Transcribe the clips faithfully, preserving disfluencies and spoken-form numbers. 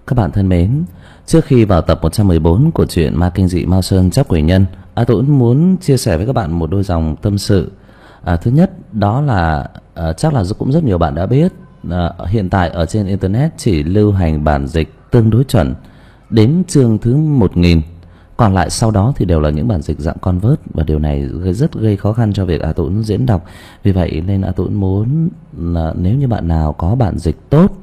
Các bạn thân mến, trước khi vào tập một trăm mười bốn của truyện Ma Kinh Dị Mao Sơn Tróc Quỷ Nhân, A Tuấn muốn chia sẻ với các bạn một đôi dòng tâm sự. À, thứ nhất đó là à, chắc là cũng rất nhiều bạn đã biết, à, hiện tại ở trên internet chỉ lưu hành bản dịch tương đối chuẩn đến chương thứ một nghìn, còn lại sau đó thì đều là những bản dịch dạng convert, và điều này rất gây khó khăn cho việc A Tuấn diễn đọc. Vì vậy nên A Tuấn muốn là nếu như bạn nào có bản dịch tốt,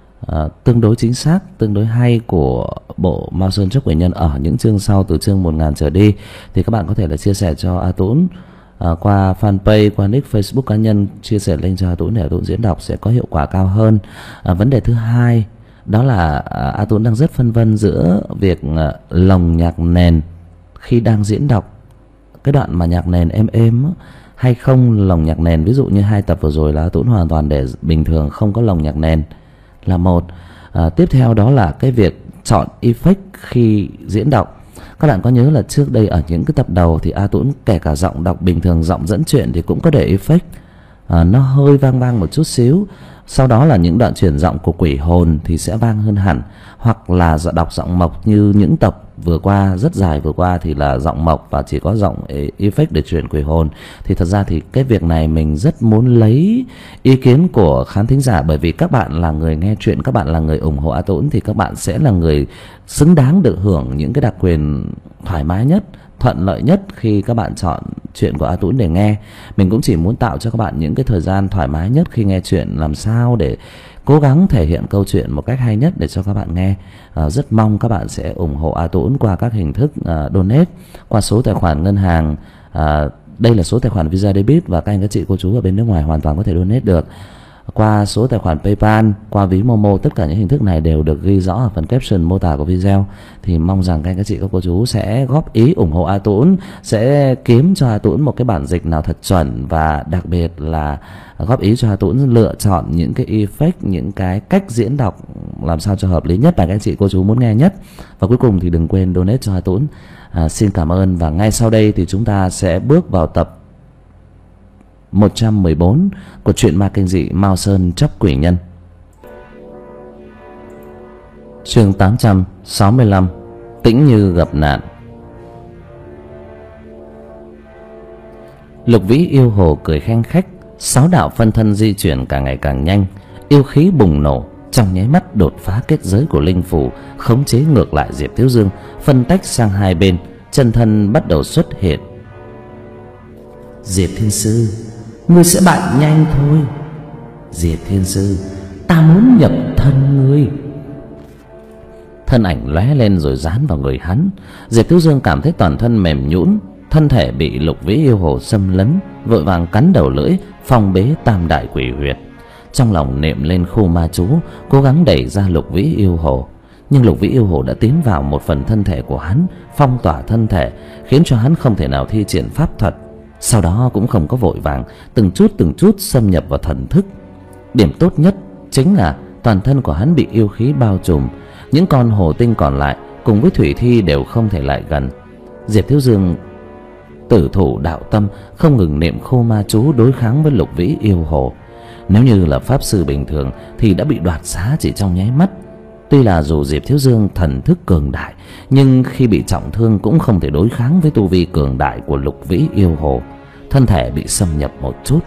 À, tương đối chính xác, tương đối hay của bộ Mao Sơn Tróc Quỷ Nhân ở những chương sau từ chương một nghìn trở đi, thì các bạn có thể là chia sẻ cho A Tuấn à, qua fanpage, qua nick Facebook cá nhân, chia sẻ link cho A Tuấn để A Tuấn diễn đọc sẽ có hiệu quả cao hơn. À, vấn đề thứ hai đó là à, A Tuấn đang rất phân vân giữa việc à, lồng nhạc nền khi đang diễn đọc cái đoạn mà nhạc nền êm êm á, hay không lồng nhạc nền. Ví dụ như hai tập vừa rồi là A Tuấn hoàn toàn để bình thường, không có lồng nhạc nền là một. À, tiếp theo đó là cái việc chọn effect khi diễn đọc. Các bạn có nhớ là trước đây ở những cái tập đầu thì A Tuấn kể cả giọng đọc bình thường, giọng dẫn chuyện thì cũng có để effect, à, nó hơi vang vang một chút xíu. Sau đó là những đoạn chuyển giọng của quỷ hồn thì sẽ vang hơn hẳn, hoặc là đọc giọng mộc như những tập vừa qua rất dài vừa qua thì là giọng mộc và chỉ có giọng effect để chuyển quỷ hồn. Thì thật ra thì cái việc này mình rất muốn lấy ý kiến của khán thính giả, bởi vì các bạn là người nghe chuyện, các bạn là người ủng hộ A Tuấn thì các bạn sẽ là người xứng đáng được hưởng những cái đặc quyền thoải mái nhất, thuận lợi nhất khi các bạn chọn chuyện của A Tuấn để nghe. Mình cũng chỉ muốn tạo cho các bạn những cái thời gian thoải mái nhất khi nghe chuyện, làm sao để cố gắng thể hiện câu chuyện một cách hay nhất để cho các bạn nghe. À, rất mong các bạn sẽ ủng hộ A Tuấn qua các hình thức à, donate, qua số tài khoản ngân hàng. À, đây là số tài khoản Visa Debit và các anh các chị cô chú ở bên nước ngoài hoàn toàn có thể donate được. Qua số tài khoản PayPal, qua ví Momo, tất cả những hình thức này đều được ghi rõ ở phần caption mô tả của video. Thì mong rằng các anh các chị các cô chú sẽ góp ý ủng hộ A Tuấn, sẽ kiếm cho A Tuấn một cái bản dịch nào thật chuẩn, và đặc biệt là góp ý cho A Tuấn lựa chọn những cái effect, những cái cách diễn đọc làm sao cho hợp lý nhất mà các anh chị cô chú muốn nghe nhất. Và cuối cùng thì đừng quên donate cho A Tuấn. À, xin cảm ơn. Và ngay sau đây thì chúng ta sẽ bước vào tập một trăm mười bốn của truyện Ma Kinh Dị Mao Sơn Tróc Quỷ Nhân. Chương tám trăm sáu mươi lăm, Tĩnh Như gặp nạn. Lục Vĩ yêu hồ cười khanh khách, sáu đạo phân thân di chuyển càng ngày càng nhanh, yêu khí bùng nổ, trong nháy mắt đột phá kết giới của linh phủ, khống chế ngược lại Diệp Thiếu Dương, phân tách sang hai bên, chân thân bắt đầu xuất hiện. Diệp Thiên Sư, ngươi sẽ bại nhanh thôi. Diệp Thiên Sư, ta muốn nhập thân ngươi. Thân ảnh lóe lên rồi dán vào người hắn. Diệp Thiếu Dương cảm thấy toàn thân mềm nhũn, thân thể bị Lục Vĩ yêu hồ xâm lấn, vội vàng cắn đầu lưỡi, phong bế tam đại quỷ huyệt. Trong lòng niệm lên khu ma chú, cố gắng đẩy ra Lục Vĩ yêu hồ. Nhưng Lục Vĩ yêu hồ đã tiến vào một phần thân thể của hắn, phong tỏa thân thể, khiến cho hắn không thể nào thi triển pháp thuật. Sau đó cũng không có vội vàng, từng chút từng chút xâm nhập vào thần thức. Điểm tốt nhất chính là toàn thân của hắn bị yêu khí bao trùm, những con hồ tinh còn lại cùng với thủy thi đều không thể lại gần. Diệp Thiếu Dương tử thủ đạo tâm, không ngừng niệm khô ma chú đối kháng với Lục Vĩ yêu hồ. Nếu như là pháp sư bình thường thì đã bị đoạt xá chỉ trong nháy mắt. Tuy là dù Diệp Thiếu Dương thần thức cường đại, nhưng khi bị trọng thương cũng không thể đối kháng với tu vi cường đại của Lục Vĩ yêu hồ. Thân thể bị xâm nhập một chút.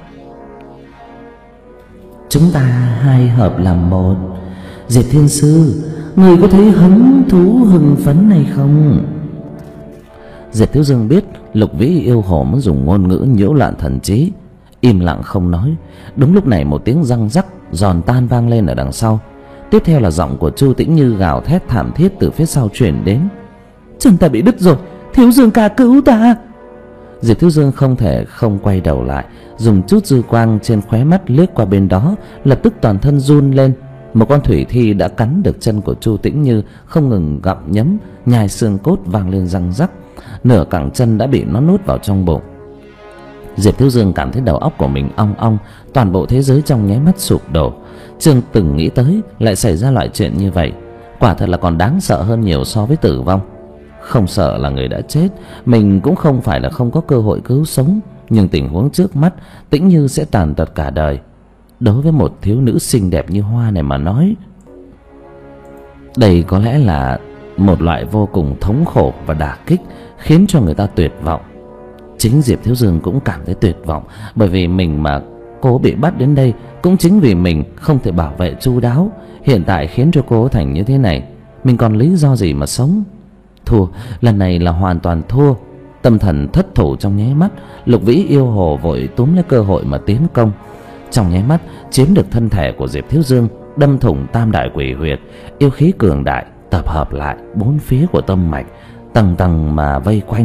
Chúng ta hai hợp làm một. Diệp Thiên Sư, người có thấy hứng thú hưng phấn này không? Diệp Thiếu Dương biết Lục Vĩ yêu hồ muốn dùng ngôn ngữ nhiễu loạn thần trí, im lặng không nói. Đúng lúc này một tiếng răng rắc giòn tan vang lên ở đằng sau. Tiếp theo là giọng của Chu Tĩnh Như gào thét thảm thiết từ phía sau truyền đến. Chân ta bị đứt rồi, Thiếu Dương ca cứu ta. Diệp Thiếu Dương không thể không quay đầu lại, dùng chút dư quang trên khóe mắt liếc qua bên đó, lập tức toàn thân run lên. Một con thủy thi đã cắn được chân của Chu Tĩnh Như, không ngừng gặm nhấm, nhai xương cốt vang lên răng rắc. Nửa cẳng chân đã bị nó nuốt vào trong bụng. Diệp Thiếu Dương cảm thấy đầu óc của mình ong ong, toàn bộ thế giới trong nháy mắt sụp đổ. Chưa từng nghĩ tới lại xảy ra loại chuyện như vậy, quả thật là còn đáng sợ hơn nhiều so với tử vong. Không sợ là người đã chết, mình cũng không phải là không có cơ hội cứu sống, nhưng tình huống trước mắt Tĩnh Như sẽ tàn tật cả đời. Đối với một thiếu nữ xinh đẹp như Hoa này mà nói, Đây có lẽ là một loại vô cùng thống khổ và đả kích, khiến cho người ta tuyệt vọng. Chính Diệp Thiếu Dương cũng cảm thấy tuyệt vọng, bởi vì mình mà cô bị bắt đến đây cũng chính vì mình không thể bảo vệ chu đáo, hiện tại khiến cho cô thành như thế này. Mình còn lý do gì mà sống? Thua, lần này là hoàn toàn thua. Tâm thần thất thủ trong nháy mắt, Lục Vĩ yêu hồ vội túm lấy cơ hội mà tiến công. Trong nháy mắt chiếm được thân thể của Diệp Thiếu Dương, đâm thủng tam đại quỷ huyệt. Yêu khí cường đại tập hợp lại bốn phía của tâm mạch, tầng tầng mà vây quanh.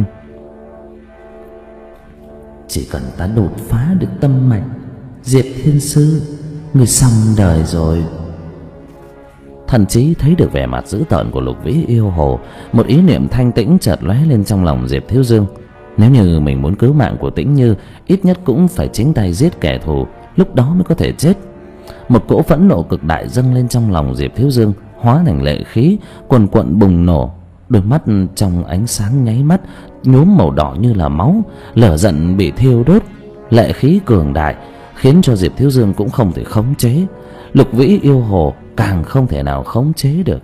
Chỉ cần ta đột phá được tâm mạch, Diệp Thiên Sư, người xong đời rồi. Thần trí thấy được vẻ mặt dữ tợn của Lục Vĩ yêu hồ, một ý niệm thanh tĩnh chợt lóe lên trong lòng Diệp Thiếu Dương. Nếu như mình muốn cứu mạng của Tĩnh Như, ít nhất cũng phải chính tay giết kẻ thù, lúc đó mới có thể chết. Một cỗ phẫn nộ cực đại dâng lên trong lòng Diệp Thiếu Dương, hóa thành lệ khí quần quận bùng nổ. Đôi mắt trong ánh sáng nháy mắt nhuốm màu đỏ như là máu, lửa giận bị thiêu đốt. Lệ khí cường đại khiến cho Diệp Thiếu Dương cũng không thể khống chế, Lục Vĩ yêu hồ càng không thể nào khống chế được.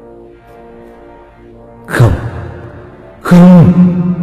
Không, không.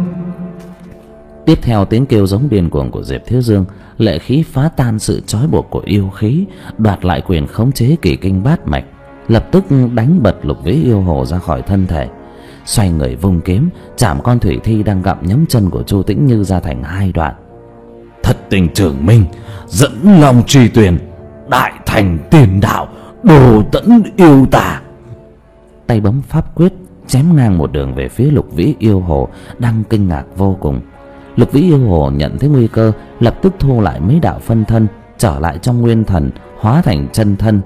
Tiếp theo tiếng kêu giống điên cuồng của Diệp Thiếu Dương, lệ khí phá tan sự trói buộc của yêu khí, đoạt lại quyền khống chế kỳ kinh bát mạch, lập tức đánh bật Lục Vĩ yêu hồ ra khỏi thân thể. Xoay người vung kiếm chạm con thủy thi đang gặm nhấm chân của Chu Tĩnh Như ra thành hai đoạn. Thất tình trưởng minh, dẫn lòng truy tuyền, đại thành tiền đạo, đồ tẫn yêu tà. Tay bấm pháp quyết chém ngang một đường về phía Lục Vĩ yêu hồ đang kinh ngạc vô cùng. Lục Vĩ yêu hồ nhận thấy nguy cơ, lập tức thu lại mấy đạo phân thân, trở lại trong nguyên thần, hóa thành chân thân.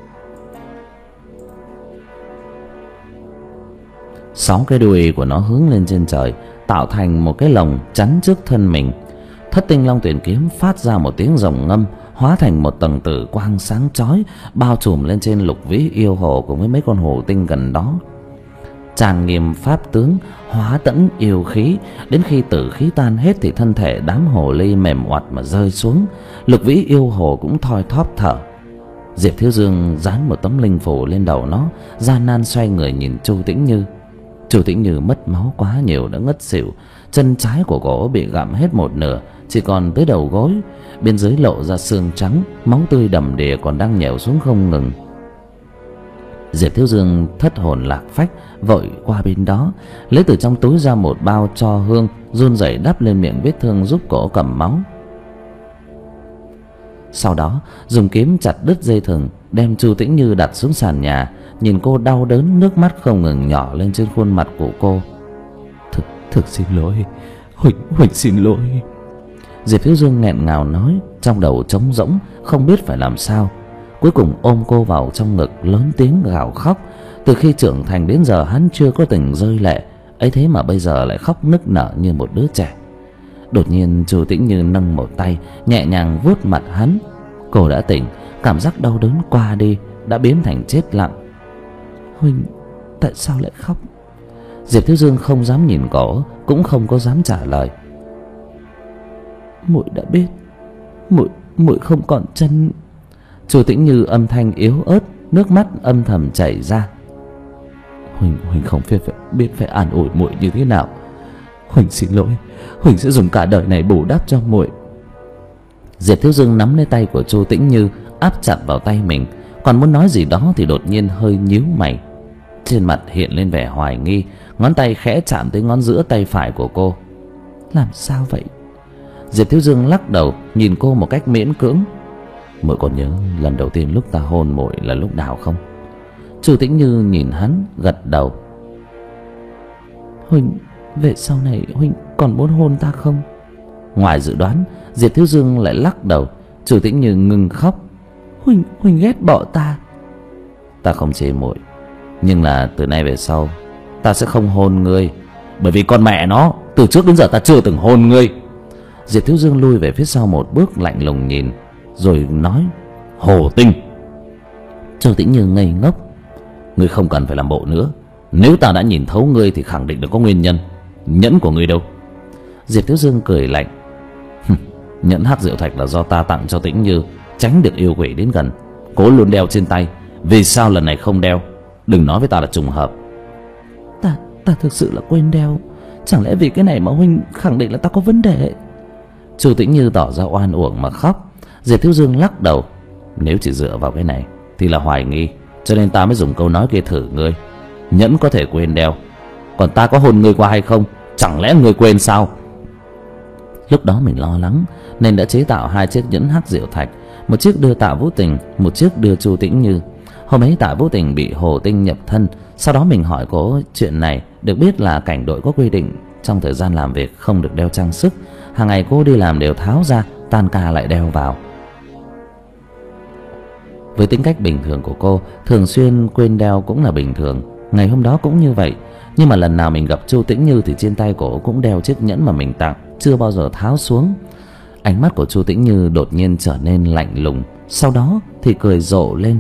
Sáu cái đuôi của nó hướng lên trên trời, tạo thành một cái lồng chắn trước thân mình. Thất tinh long tuyển kiếm phát ra một tiếng rồng ngâm, hóa thành một tầng tử quang sáng chói, bao trùm lên trên Lục Vĩ yêu hồ cùng với mấy con hồ tinh gần đó. Tràn nghiêm pháp tướng, hóa tẫn yêu khí, đến khi tử khí tan hết thì thân thể đám hồ ly mềm oặt mà rơi xuống. Lục Vĩ yêu hồ cũng thoi thóp thở. Diệp Thiếu Dương dán một tấm linh phủ lên đầu nó, gian nan xoay người nhìn Chu Tĩnh Như. Chu Tĩnh Như mất máu quá nhiều đã ngất xỉu, chân trái của cổ bị gặm hết một nửa, chỉ còn tới đầu gối, bên dưới lộ ra xương trắng, máu tươi đầm đìa còn đang nhèo xuống không ngừng. Diệp Thiếu Dương thất hồn lạc phách vội qua bên đó, lấy từ trong túi ra một bao tro hương, run rẩy đắp lên miệng vết thương giúp cổ cầm máu. Sau đó dùng kiếm chặt đứt dây thừng, đem Chu Tĩnh Như đặt xuống sàn nhà, nhìn cô đau đớn, nước mắt không ngừng nhỏ lên trên khuôn mặt của cô. Thực, thực xin lỗi, Huỳnh, Huỳnh xin lỗi. Diệp Thiếu Dương nghẹn ngào nói, trong đầu trống rỗng, không biết phải làm sao. Cuối cùng ôm cô vào trong ngực, lớn tiếng gào khóc. Từ khi trưởng thành đến giờ hắn chưa có từng rơi lệ, ấy thế mà bây giờ lại khóc nức nở như một đứa trẻ. Đột nhiên Chu Tĩnh Như nâng một tay nhẹ nhàng vuốt mặt hắn. Cô đã tỉnh, cảm giác đau đớn qua đi, đã biến thành chết lặng. Huỳnh, tại sao lại khóc? Diệp Thiếu Dương không dám nhìn cổ, cũng không có dám trả lời. Muội đã biết, muội muội không còn chân. Chu Tĩnh Như âm thanh yếu ớt, nước mắt âm thầm chảy ra. Huỳnh Huỳnh không biết phải, biết phải an ủi muội như thế nào. Huỳnh xin lỗi, Huỳnh sẽ dùng cả đời này bù đắp cho muội. Diệp Thiếu Dương nắm lấy tay của Chu Tĩnh Như, áp chặt vào tay mình, còn muốn nói gì đó thì đột nhiên hơi nhíu mày. Trên mặt hiện lên vẻ hoài nghi, ngón tay khẽ chạm tới ngón giữa tay phải của cô. Làm sao vậy? Diệp Thiếu Dương lắc đầu, nhìn cô một cách miễn cưỡng. Muội còn nhớ lần đầu tiên lúc ta hôn muội là lúc nào không? Chu Tĩnh Như nhìn hắn, gật đầu. Huỳnh, về sau này Huỳnh còn muốn hôn ta không? Ngoài dự đoán, Diệp Thiếu Dương lại lắc đầu. Chu Tĩnh Như ngừng khóc. Huỳnh, Huỳnh ghét bỏ ta. Ta không chê muội, nhưng là từ nay về sau ta sẽ không hôn ngươi, bởi vì con mẹ nó, từ trước đến giờ ta chưa từng hôn ngươi. Diệp Thiếu Dương lui về phía sau một bước, lạnh lùng nhìn, rồi nói: Hồ Tinh. Chu Tĩnh Như ngây ngốc. Ngươi không cần phải làm bộ nữa, nếu ta đã nhìn thấu ngươi thì khẳng định được có nguyên nhân. Nhẫn của ngươi đâu? Diệp Thiếu Dương cười lạnh. Nhẫn hắc diệu thạch là do ta tặng cho Tĩnh Như, tránh được yêu quỷ đến gần, cố luôn đeo trên tay. Vì sao lần này không đeo? Đừng nói với ta là trùng hợp. Ta ta thực sự là quên đeo. Chẳng lẽ vì cái này mà huynh khẳng định là ta có vấn đề? Chu Tĩnh Như tỏ ra oan uổng mà khóc. Diệp Thiếu Dương lắc đầu. Nếu chỉ dựa vào cái này thì là hoài nghi, cho nên ta mới dùng câu nói kia thử ngươi. Nhẫn có thể quên đeo, còn ta có hôn ngươi qua hay không, chẳng lẽ ngươi quên sao? Lúc đó mình lo lắng nên đã chế tạo hai chiếc nhẫn hắc diệu thạch, một chiếc đưa Tạ Vũ Tình, một chiếc đưa Chu Tĩnh Như. Hôm ấy Tạ Vũ Tình bị Hồ Tinh nhập thân, sau đó mình hỏi cô chuyện này, được biết là cảnh đội có quy định trong thời gian làm việc không được đeo trang sức. Hàng ngày cô đi làm đều tháo ra, tan ca lại đeo vào. Với tính cách bình thường của cô, thường xuyên quên đeo cũng là bình thường. Ngày hôm đó cũng như vậy. Nhưng mà lần nào mình gặp Chu Tĩnh Như thì trên tay cô cũng đeo chiếc nhẫn mà mình tặng, chưa bao giờ tháo xuống. Ánh mắt của Chu Tĩnh Như đột nhiên trở nên lạnh lùng, sau đó thì cười rộ lên.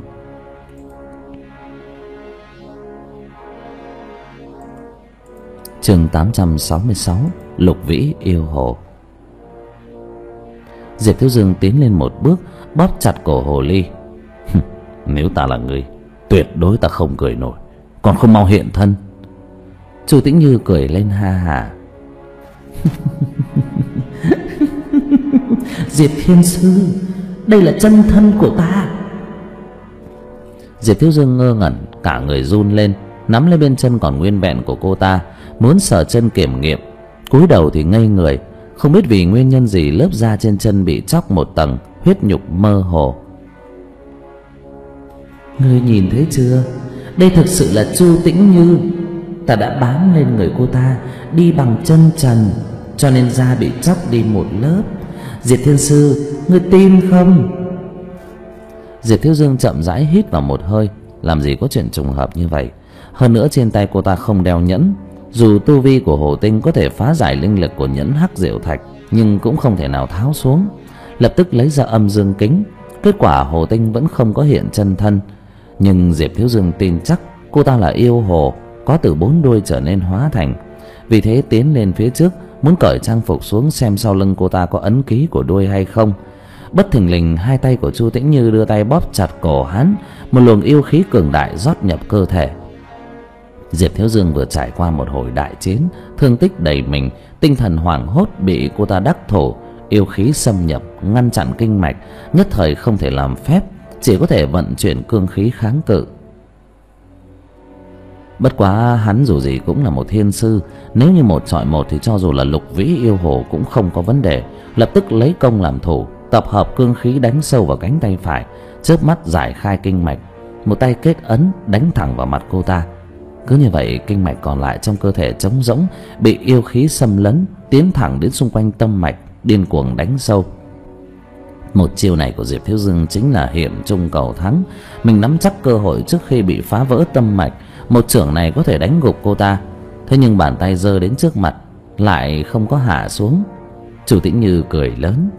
Chương tám trăm sáu mươi sáu, Lục Vĩ yêu hồ. Diệp Thiếu Dương tiến lên một bước, bóp chặt cổ hồ ly. Nếu ta là người, tuyệt đối ta không cười nổi, còn không mau hiện thân. Chu Tĩnh Như cười lên ha hả. Diệp Thiên Sư, đây là chân thân của ta. Diệp Thiếu Dương ngơ ngẩn, cả người run lên, nắm lấy bên chân còn nguyên vẹn của cô ta, muốn sờ chân kiểm nghiệm. Cúi đầu thì ngây người, không biết vì nguyên nhân gì lớp da trên chân bị chóc một tầng, huyết nhục mơ hồ. Ngươi nhìn thấy chưa? Đây thực sự là Chu Tĩnh Như. Ta đã bám lên người cô ta, đi bằng chân trần, cho nên da bị chóc đi một lớp. Diệp Thiên Sư, ngươi tin không? Diệp Thiếu Dương chậm rãi hít vào một hơi. Làm gì có chuyện trùng hợp như vậy. Hơn nữa trên tay cô ta không đeo nhẫn. Dù tu vi của Hồ Tinh có thể phá giải linh lực của nhẫn hắc diệu thạch, nhưng cũng không thể nào tháo xuống. Lập tức lấy ra âm dương kính. Kết quả Hồ Tinh vẫn không có hiện chân thân. Nhưng Diệp Thiếu Dương tin chắc cô ta là yêu hồ, có từ bốn đuôi trở nên hóa thành. Vì thế tiến lên phía trước, muốn cởi trang phục xuống xem sau lưng cô ta có ấn ký của đuôi hay không. Bất thình lình hai tay của Chu Tĩnh Như đưa tay bóp chặt cổ hắn, một luồng yêu khí cường đại rót nhập cơ thể. Diệp Thiếu Dương vừa trải qua một hồi đại chiến, thương tích đầy mình, tinh thần hoảng hốt bị cô ta đắc thổ, yêu khí xâm nhập ngăn chặn kinh mạch, nhất thời không thể làm phép, chỉ có thể vận chuyển cương khí kháng cự. Bất quá hắn dù gì cũng là một thiên sư, nếu như một chọi một thì cho dù là Lục Vĩ yêu hồ cũng không có vấn đề. Lập tức lấy công làm thủ, tập hợp cương khí đánh sâu vào cánh tay phải, chớp mắt giải khai kinh mạch, một tay kết ấn đánh thẳng vào mặt cô ta. Cứ như vậy kinh mạch còn lại trong cơ thể trống rỗng, bị yêu khí xâm lấn, tiến thẳng đến xung quanh tâm mạch, điên cuồng đánh sâu. Một chiêu này của Diệp Thiếu Dương chính là hiểm trung cầu thắng. Mình nắm chắc cơ hội trước khi bị phá vỡ tâm mạch, một chưởng này có thể đánh gục cô ta. Thế nhưng bàn tay giơ đến trước mặt lại không có hạ xuống. Chu Tĩnh Như cười lớn.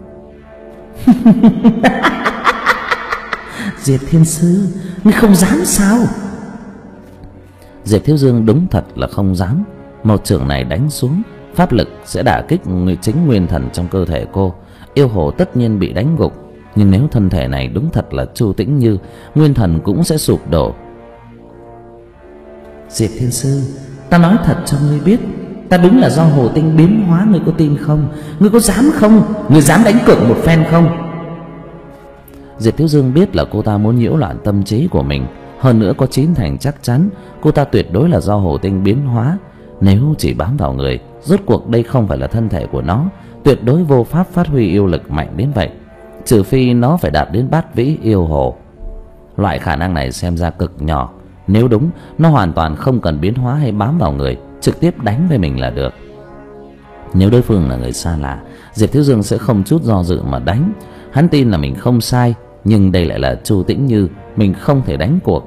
Diệp Thiên Sư, ngươi không dám sao? Diệp Thiếu Dương đúng thật là không dám. Một chưởng này đánh xuống, pháp lực sẽ đả kích người chính nguyên thần trong cơ thể cô. Yêu hồ tất nhiên bị đánh gục, nhưng nếu thân thể này đúng thật là Chu Tĩnh Như, nguyên thần cũng sẽ sụp đổ. Diệp Thiên Sư, ta nói thật cho ngươi biết, ta đúng là do hồ tinh biến hóa, ngươi có tin không? Ngươi có dám không? Ngươi dám đánh cược một phen không? Diệp Thiếu Dương biết là cô ta muốn nhiễu loạn tâm trí của mình, hơn nữa có chín thành chắc chắn cô ta tuyệt đối là do hồ tinh biến hóa. Nếu chỉ bám vào người, rốt cuộc đây không phải là thân thể của nó, tuyệt đối vô pháp phát huy yêu lực mạnh đến vậy, trừ phi nó phải đạt đến bát vĩ yêu hồ. Loại khả năng này xem ra cực nhỏ. Nếu đúng, nó hoàn toàn không cần biến hóa hay bám vào người, trực tiếp đánh với mình là được. Nếu đối phương là người xa lạ, Diệp Thiếu Dương sẽ không chút do dự mà đánh. Hắn tin là mình không sai, nhưng đây lại là Chu Tĩnh Như, mình không thể đánh cuộc.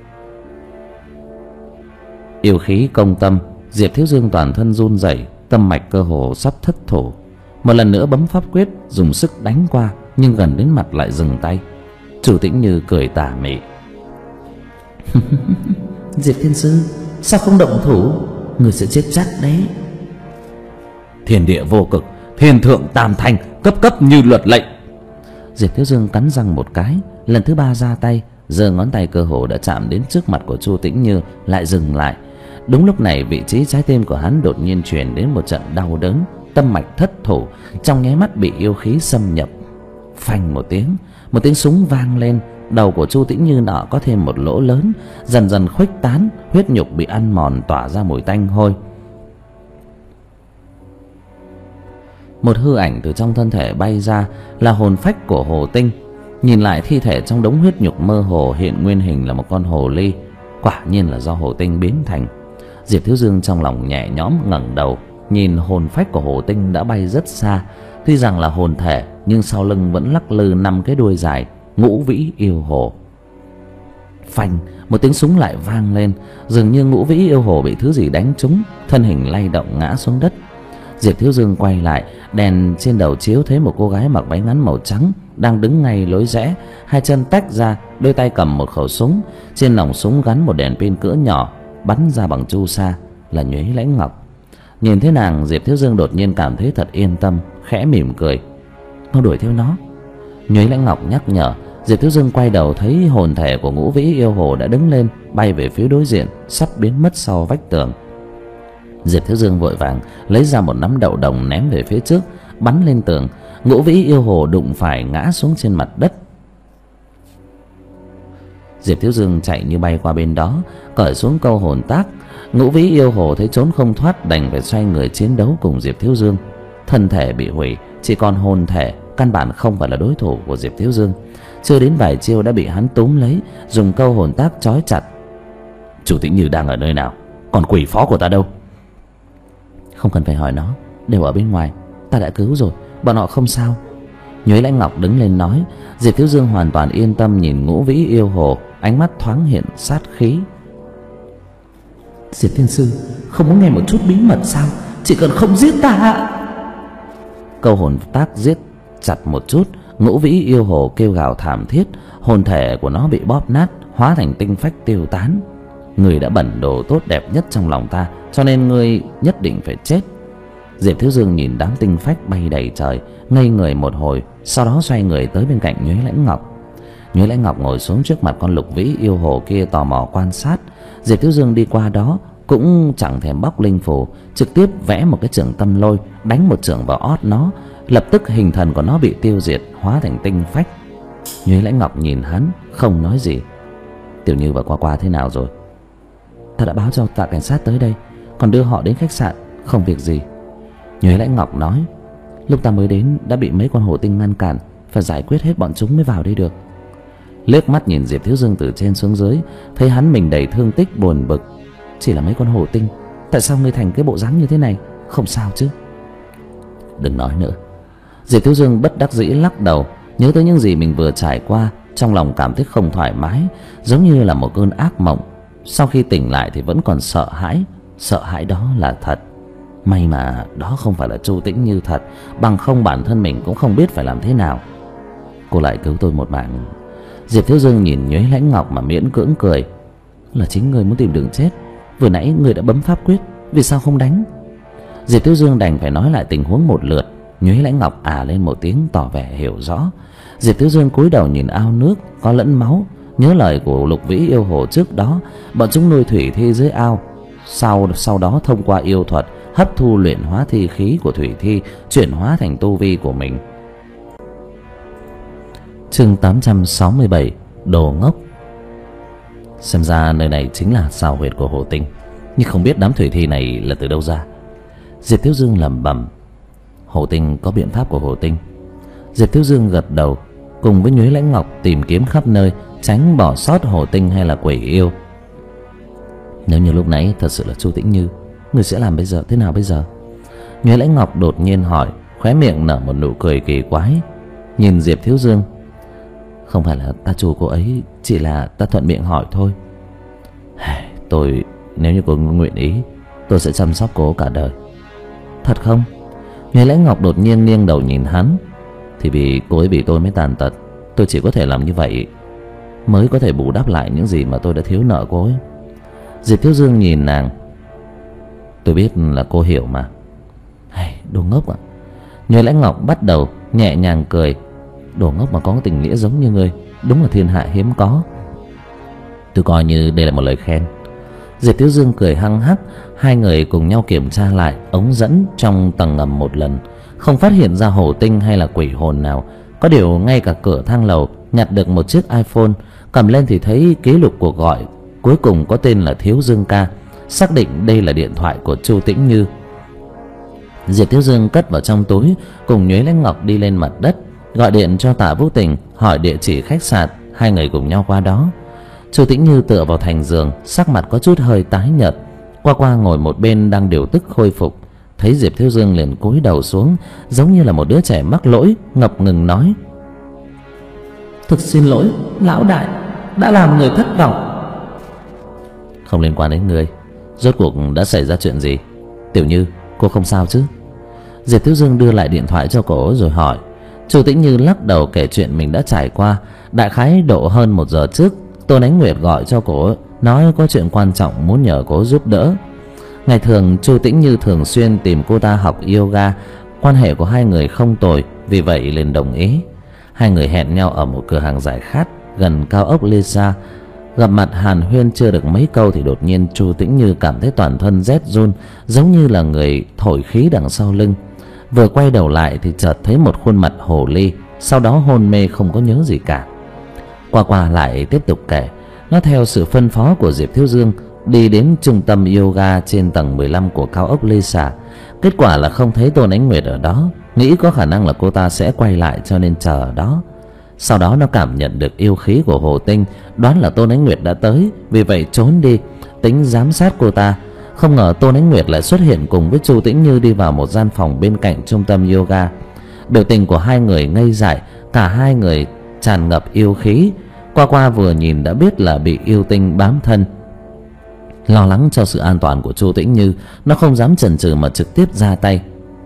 Yêu khí công tâm, Diệp Thiếu Dương toàn thân run rẩy, tâm mạch cơ hồ sắp thất thủ. Một lần nữa bấm pháp quyết, dùng sức đánh qua, nhưng gần đến mặt lại dừng tay. Chu Tĩnh Như cười tà mị. Diệp Thiên Sư, sao không động thủ? Người sẽ chết chắc đấy. Thiên địa vô cực, thiên thượng tam thanh, cấp cấp như luật lệnh. Diệp Thiếu Dương cắn răng một cái, lần thứ ba ra tay, giơ ngón tay cơ hồ đã chạm đến trước mặt của Chu Tĩnh Như lại dừng lại. Đúng lúc này vị trí trái tim của hắn đột nhiên truyền đến một trận đau đớn, tâm mạch thất thủ, trong nháy mắt bị yêu khí xâm nhập. Phanh một tiếng, một tiếng súng vang lên, đầu của Chu Tĩnh Như nọ có thêm một lỗ lớn, dần dần khuếch tán, huyết nhục bị ăn mòn tỏa ra mùi tanh hôi. Một hư ảnh từ trong thân thể bay ra, là hồn phách của Hồ Tinh. Nhìn lại thi thể trong đống huyết nhục mơ hồ hiện nguyên hình là một con hồ ly, quả nhiên là do Hồ Tinh biến thành. Diệp Thiếu Dương trong lòng nhẹ nhõm ngẩng đầu, nhìn hồn phách của Hồ Tinh đã bay rất xa. Tuy rằng là hồn thể, nhưng sau lưng vẫn lắc lư năm cái đuôi dài, Ngũ Vĩ Yêu Hồ. Phanh, một tiếng súng lại vang lên, dường như Ngũ Vĩ Yêu Hồ bị thứ gì đánh trúng, thân hình lay động ngã xuống đất. Diệp Thiếu Dương quay lại, đèn trên đầu chiếu thấy một cô gái mặc váy ngắn màu trắng đang đứng ngay lối rẽ, hai chân tách ra, đôi tay cầm một khẩu súng, trên nòng súng gắn một đèn pin cỡ nhỏ bắn ra bằng chu sa, là Nhuế Lãnh Ngọc. Nhìn thấy nàng, Diệp Thiếu Dương đột nhiên cảm thấy thật yên tâm, khẽ mỉm cười. Mau đuổi theo nó, Nhuế Lãnh Ngọc nhắc nhở. Diệp Thiếu Dương quay đầu thấy hồn thể của Ngũ Vĩ Yêu Hồ đã đứng lên, bay về phía đối diện, sắp biến mất sau vách tường. Diệp Thiếu Dương vội vàng lấy ra một nắm đậu đồng ném về phía trước, bắn lên tường. Ngũ Vĩ Yêu Hồ đụng phải ngã xuống trên mặt đất. Diệp Thiếu Dương chạy như bay qua bên đó, cởi xuống câu hồn tác. Ngũ Vĩ Yêu Hồ thấy trốn không thoát, đành phải xoay người chiến đấu cùng Diệp Thiếu Dương. Thân thể bị hủy, chỉ còn hồn thể, căn bản không phải là đối thủ của Diệp Thiếu Dương. Chưa đến vài chiêu đã bị hắn túm lấy, dùng câu hồn tác trói chặt. Chu Tĩnh Như đang ở nơi nào? Còn quỷ phó của ta đâu? Không cần phải hỏi nó, đều ở bên ngoài, ta đã cứu rồi, bọn họ không sao. Nhuế Lãnh Ngọc đứng lên nói. Diệp Thiếu Dương hoàn toàn yên tâm nhìn Ngũ Vĩ Yêu Hồ, ánh mắt thoáng hiện sát khí. Diệp Thiên Sư không muốn nghe một chút bí mật sao? Chỉ cần không giết ta. Câu hồn tác giết chặt một chút, Ngũ Vĩ Yêu Hồ kêu gào thảm thiết, hồn thể của nó bị bóp nát, hóa thành tinh phách tiêu tán. Người đã bẩn đồ tốt đẹp nhất trong lòng ta, cho nên ngươi nhất định phải chết. Diệp Thiếu Dương nhìn đám tinh phách bay đầy trời, ngây người một hồi, sau đó xoay người tới bên cạnh Nhuế Lãnh Ngọc. Nhuế Lãnh Ngọc ngồi xuống trước mặt con Lục Vĩ Yêu Hồ kia, tò mò quan sát. Diệp Thiếu Dương đi qua đó cũng chẳng thèm bóc linh phù, trực tiếp vẽ một cái chưởng tâm lôi, đánh một chưởng vào ót nó, lập tức hình thần của nó bị tiêu diệt, hóa thành tinh phách. Nhuế Lãnh Ngọc nhìn hắn không nói gì. Tiểu Như và Qua Qua thế nào rồi? Ta đã báo cho tạ cảnh sát tới đây, còn đưa họ đến khách sạn, không việc gì. Nhuế Lãnh Ngọc nói. Lúc ta mới đến đã bị mấy con hổ tinh ngăn cản, phải giải quyết hết bọn chúng mới vào đây được. Liếc mắt nhìn Diệp Thiếu Dương từ trên xuống dưới, thấy hắn mình đầy thương tích buồn bực. Chỉ là mấy con hổ tinh, tại sao ngươi thành cái bộ dáng như thế này? Không sao chứ? Đừng nói nữa. Diệp Thiếu Dương bất đắc dĩ lắc đầu, nhớ tới những gì mình vừa trải qua, trong lòng cảm thấy không thoải mái, giống như là một cơn ác mộng. Sau khi tỉnh lại thì vẫn còn sợ hãi, sợ hãi đó là thật. May mà đó không phải là Chu Tĩnh Như thật, bằng không bản thân mình cũng không biết phải làm thế nào. Cô lại cứu tôi một mạng. Diệp Thiếu Dương nhìn Nhuế Lãnh Ngọc mà miễn cưỡng cười. Là chính người muốn tìm đường chết. Vừa nãy người đã bấm pháp quyết, vì sao không đánh? Diệp Thiếu Dương đành phải nói lại tình huống một lượt. Nhuế Lãnh Ngọc à lên một tiếng tỏ vẻ hiểu rõ. Diệp Thiếu Dương cúi đầu nhìn ao nước có lẫn máu, nhớ lời của Lục Vĩ Yêu Hồ trước đó, bọn chúng nuôi thủy thi dưới ao, sau sau đó thông qua yêu thuật hấp thu luyện hóa thi khí của thủy thi, chuyển hóa thành tu vi của mình. Chương tám trăm sáu mươi bảy, Đồ Ngốc. Xem ra nơi này chính là sao huyệt của Hồ Tinh, nhưng không biết đám thủy thi này là từ đâu ra. Diệp Thiếu Dương lẩm bẩm. Hồ Tinh có biện pháp của Hồ Tinh. Diệp Thiếu Dương gật đầu, cùng với Nhuế Lãnh Ngọc tìm kiếm khắp nơi, tránh bỏ sót Hồ Tinh hay là quỷ yêu. Nếu như lúc nãy thật sự là Chu Tĩnh Như, người sẽ làm bây giờ thế nào bây giờ? Nhuế Lãnh Ngọc đột nhiên hỏi, khóe miệng nở một nụ cười kỳ quái, nhìn Diệp Thiếu Dương. Không phải là ta trù cô ấy, chỉ là ta thuận miệng hỏi thôi. Tôi, nếu như cô nguyện ý, tôi sẽ chăm sóc cô cả đời. Thật không? Nhuế Lãnh Ngọc đột nhiên nghiêng đầu nhìn hắn. Thì vì cô ấy bị tôi mới tàn tật, tôi chỉ có thể làm như vậy mới có thể bù đắp lại những gì mà tôi đã thiếu nợ cô ấy. Diệp Thiếu Dương nhìn nàng. Tôi biết là cô hiểu mà. Đồ ngốc ạ. Nhuế Lãnh Ngọc bắt đầu nhẹ nhàng cười. Đồ ngốc mà có tình nghĩa giống như ngươi, đúng là thiên hạ hiếm có. Tôi coi như đây là một lời khen. Diệp Thiếu Dương cười hăng hắc. Hai người cùng nhau kiểm tra lại ống dẫn trong tầng ngầm một lần, không phát hiện ra hổ tinh hay là quỷ hồn nào. Có điều ngay cả cửa thang lầu nhặt được một chiếc iPhone, cầm lên thì thấy ký lục cuộc gọi cuối cùng có tên là Thiếu Dương ca, xác định đây là điện thoại của Chu Tĩnh Như. Diệp Thiếu Dương cất vào trong túi, cùng Nhuế Lãnh Ngọc đi lên mặt đất, gọi điện cho Tạ Vũ Tình hỏi địa chỉ khách sạn. Hai người cùng nhau qua đó. Chu Tĩnh Như tựa vào thành giường, sắc mặt có chút hơi tái nhợt. Qua Qua ngồi một bên đang điều tức khôi phục, thấy Diệp Thiếu Dương liền cúi đầu xuống, giống như là một đứa trẻ mắc lỗi, ngập ngừng nói: Thực xin lỗi lão đại, đã làm người thất vọng. Không liên quan đến ngươi. Rốt cuộc đã xảy ra chuyện gì? Tiểu Như, cô không sao chứ? Diệp Thiếu Dương đưa lại điện thoại cho cô rồi hỏi. Chu Tĩnh Như lắc đầu kể chuyện mình đã trải qua. Đại khái độ hơn một giờ trước, Tôn Ánh Nguyệt gọi cho cô, nói có chuyện quan trọng muốn nhờ cô giúp đỡ. Ngày thường Chu Tĩnh Như thường xuyên tìm cô ta học yoga, quan hệ của hai người không tồi, vì vậy liền đồng ý. Hai người hẹn nhau ở một cửa hàng giải khát gần cao ốc Lisa. Gặp mặt hàn huyên chưa được mấy câu thì đột nhiên Chu Tĩnh Như cảm thấy toàn thân rét run, giống như là người thổi khí đằng sau lưng. Vừa quay đầu lại thì chợt thấy một khuôn mặt hồ ly, sau đó hôn mê không có nhớ gì cả. Qua Qua lại tiếp tục kể. Nó theo sự phân phó của Diệp Thiếu Dương đi đến trung tâm yoga trên tầng mười lăm của cao ốc Lisa. Kết quả là không thấy Tôn Ánh Nguyệt ở đó, nghĩ có khả năng là cô ta sẽ quay lại cho nên chờ ở đó. Sau đó nó cảm nhận được yêu khí của Hồ Tinh, đoán là Tôn Ánh Nguyệt đã tới, vì vậy trốn đi, tính giám sát cô ta. Không ngờ Tôn Ánh Nguyệt lại xuất hiện cùng với Chu Tĩnh Như đi vào một gian phòng bên cạnh trung tâm yoga. Biểu tình của hai người ngây dại, cả hai người tràn ngập yêu khí. Qua Qua vừa nhìn đã biết là bị yêu tinh bám thân. Lo lắng cho sự an toàn của Chu Tĩnh Như, nó không dám chần chừ mà trực tiếp ra tay.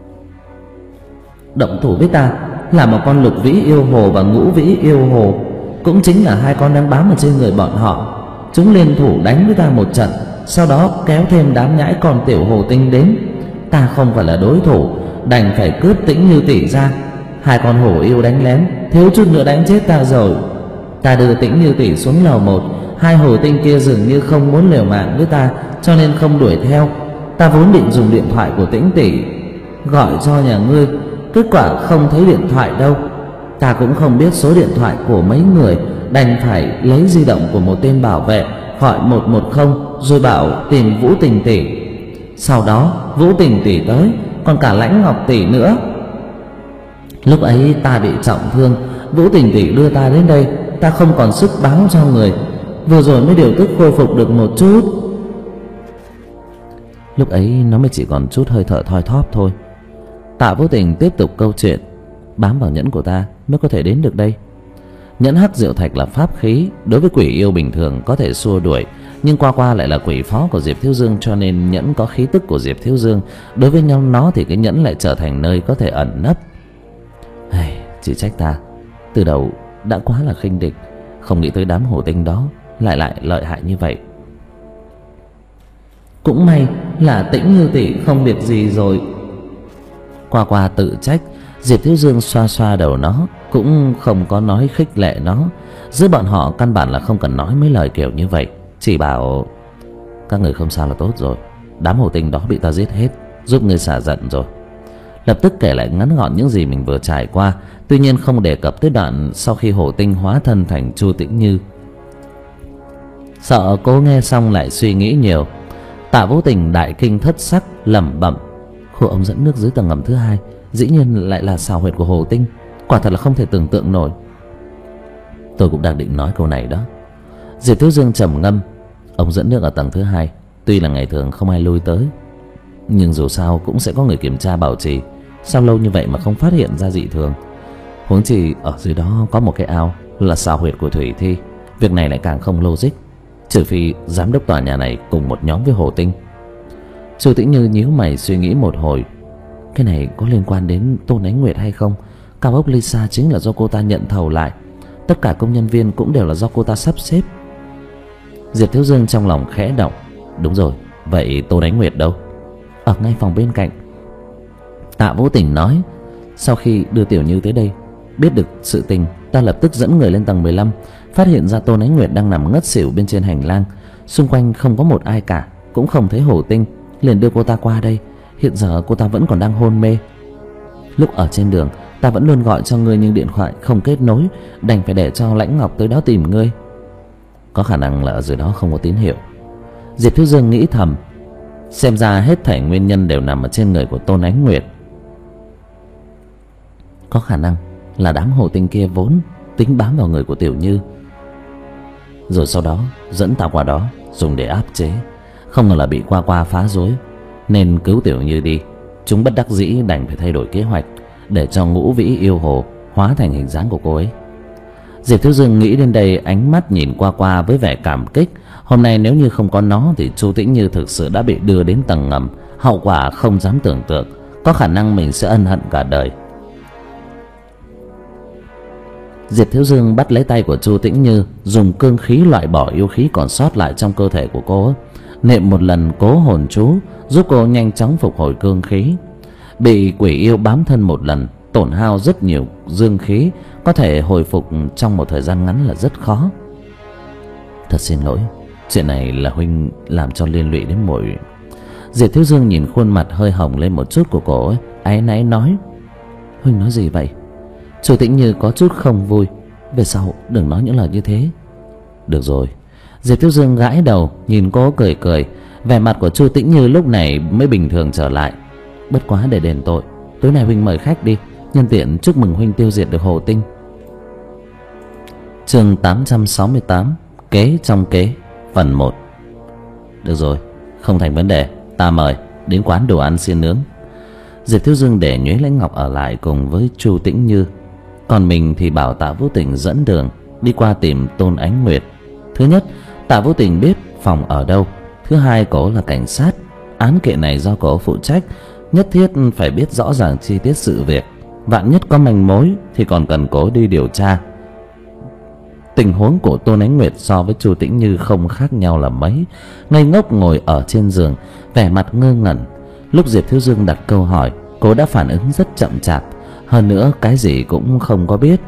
Động thủ với ta là một con lục vĩ yêu hồ và ngũ vĩ yêu hồ, cũng chính là hai con đang bám ở trên người bọn họ. Chúng liên thủ đánh với ta một trận, sau đó kéo thêm đám nhãi con tiểu hồ tinh đến. Ta không phải là đối thủ, đành phải cướp Tĩnh Như tỷ ra. Hai con hổ yêu đánh lén, thiếu chút nữa đánh chết ta rồi. Ta đưa Tĩnh Như tỷ xuống lầu một, hai hồ tinh kia dường như không muốn liều mạng với ta, cho nên không đuổi theo. Ta vốn định dùng điện thoại của Tĩnh tỷ gọi cho nhà ngươi, kết quả không thấy điện thoại đâu. Ta cũng không biết số điện thoại của mấy người, đành phải lấy di động của một tên bảo vệ gọi một một không, rồi bảo tìm Vũ Tình tỷ. Sau đó Vũ Tình tỷ tới, còn cả Lãnh Ngọc tỷ nữa. Lúc ấy ta bị trọng thương, Vũ Tình tỷ đưa ta đến đây, ta không còn sức báo cho người, vừa rồi mới điều tức khôi phục được một chút. Lúc ấy nó mới chỉ còn chút hơi thở thoi thóp thôi. Tạ Vũ Tình tiếp tục câu chuyện. Bám vào nhẫn của ta mới có thể đến được đây. Nhẫn hắc diệu thạch là pháp khí, đối với quỷ yêu bình thường có thể xua đuổi, nhưng Qua Qua lại là quỷ phó của Diệp Thiếu Dương, cho nên nhẫn có khí tức của Diệp Thiếu Dương. Đối với nhau nó thì cái nhẫn lại trở thành nơi có thể ẩn nấp. Ai, chỉ trách ta từ đầu đã quá là khinh địch, không nghĩ tới đám hổ tinh đó lại lại lợi hại như vậy. Cũng may là Tĩnh Như tỷ không việc gì rồi. Qua Qua tự trách. Diệp Thiếu Dương xoa xoa đầu nó, cũng không có nói khích lệ nó. Giữa bọn họ căn bản là không cần nói mấy lời kiểu như vậy, chỉ bảo các người không sao là tốt rồi, đám hổ tinh đó bị ta giết hết, giúp người xả giận rồi. Lập tức kể lại ngắn gọn những gì mình vừa trải qua, tuy nhiên không đề cập tới đoạn sau khi hổ tinh hóa thân thành Chu Tĩnh Như. Sợ cô nghe xong lại suy nghĩ nhiều, Tạ Vũ Tình đại kinh thất sắc lẩm bẩm: khu ống dẫn nước dưới tầng ngầm thứ hai dĩ nhiên lại là xào huyệt của hồ tinh, quả thật là không thể tưởng tượng nổi. Tôi cũng đang định nói câu này đó. Diệp Thiếu Dương trầm ngâm. Ống dẫn nước ở tầng thứ hai tuy là ngày thường không ai lui tới, nhưng dù sao cũng sẽ có người kiểm tra bảo trì. Sao lâu như vậy mà không phát hiện ra dị thường? Huống chi ở dưới đó có một cái ao là xào huyệt của Thủy Thi, việc này lại càng không logic, trừ phi giám đốc tòa nhà này cùng một nhóm với hồ tinh. Chu Tĩnh Như nhíu mày suy nghĩ một hồi. Cái này có liên quan đến Tôn Ánh Nguyệt hay không? Cao ốc Lisa chính là do cô ta nhận thầu lại, tất cả công nhân viên cũng đều là do cô ta sắp xếp. Diệp Thiếu Dương trong lòng khẽ động. Đúng rồi, vậy Tôn Ánh Nguyệt đâu? Ở ngay phòng bên cạnh. Tạ Vũ Tình nói. Sau khi đưa Tiểu Như tới đây, biết được sự tình, ta lập tức dẫn người lên tầng mười lăm, phát hiện ra Tôn Ánh Nguyệt đang nằm ngất xỉu bên trên hành lang. Xung quanh không có một ai cả, cũng không thấy Hồ Tinh, liền đưa cô ta qua đây. Hiện giờ cô ta vẫn còn đang hôn mê. Lúc ở trên đường, ta vẫn luôn gọi cho ngươi nhưng điện thoại không kết nối, đành phải để cho Lãnh Ngọc tới đó tìm ngươi. Có khả năng là ở dưới đó không có tín hiệu. Diệp Thiếu Dương nghĩ thầm, xem ra hết thảy nguyên nhân đều nằm ở trên người của Tôn Ánh Nguyệt. Có khả năng là đám Hồ Tinh kia vốn tính bám vào người của Tiểu Như, rồi sau đó dẫn ta qua đó dùng để áp chế. Không ngờ là bị Qua Qua phá rối, nên cứu Tiểu Như đi. Chúng bất đắc dĩ đành phải thay đổi kế hoạch, để cho Ngũ Vĩ yêu hồ hóa thành hình dáng của cô ấy. Diệp Thiếu Dương nghĩ đến đây, ánh mắt nhìn Qua Qua với vẻ cảm kích. Hôm nay nếu như không có nó thì Chu Tĩnh Như thực sự đã bị đưa đến tầng ngầm, hậu quả không dám tưởng tượng, có khả năng mình sẽ ân hận cả đời. Diệp Thiếu Dương bắt lấy tay của Chu Tĩnh Như, dùng cương khí loại bỏ yêu khí còn sót lại trong cơ thể của cô, niệm một lần cố hồn chú giúp cô nhanh chóng phục hồi cương khí. Bị quỷ yêu bám thân một lần, tổn hao rất nhiều dương khí, có thể hồi phục trong một thời gian ngắn là rất khó. Thật xin lỗi, chuyện này là huynh làm cho liên lụy đến muội. Diệp Thiếu Dương nhìn khuôn mặt hơi hồng lên một chút của cô ấy, áy náy nói. Huynh nói gì vậy? Chu Tĩnh Như có chút không vui. Về sau đừng nói những lời như thế. Được rồi. Diệp Thiếu Dương gãi đầu, nhìn cô cười cười. Vẻ mặt của Chu Tĩnh Như lúc này mới bình thường trở lại. Bất quá để đền tội, tối nay huynh mời khách đi, nhân tiện chúc mừng huynh tiêu diệt được Hồ Tinh. Chương tám trăm sáu mươi tám, kế trong kế, phần một. Được rồi, không thành vấn đề, ta mời đến quán đồ ăn xiên nướng. Diệp Thiếu Dương để Nhuế Lãnh Ngọc ở lại cùng với Chu Tĩnh Như, còn mình thì bảo Tạ Vũ Tình dẫn đường đi qua tìm Tôn Ánh Nguyệt. Thứ nhất, Tạ Vũ Tình biết phòng ở đâu. Thứ hai, cổ là cảnh sát, án kiện này do cổ phụ trách, nhất thiết phải biết rõ ràng chi tiết sự việc. Vạn nhất có manh mối thì còn cần cổ đi điều tra. Tình huống của Tôn Ánh Nguyệt so với Chu Tĩnh Như không khác nhau là mấy, ngây ngốc ngồi ở trên giường, vẻ mặt ngơ ngẩn. Lúc Diệp Thiếu Dương đặt câu hỏi, cô đã phản ứng rất chậm chạp, hơn nữa cái gì cũng không có biết.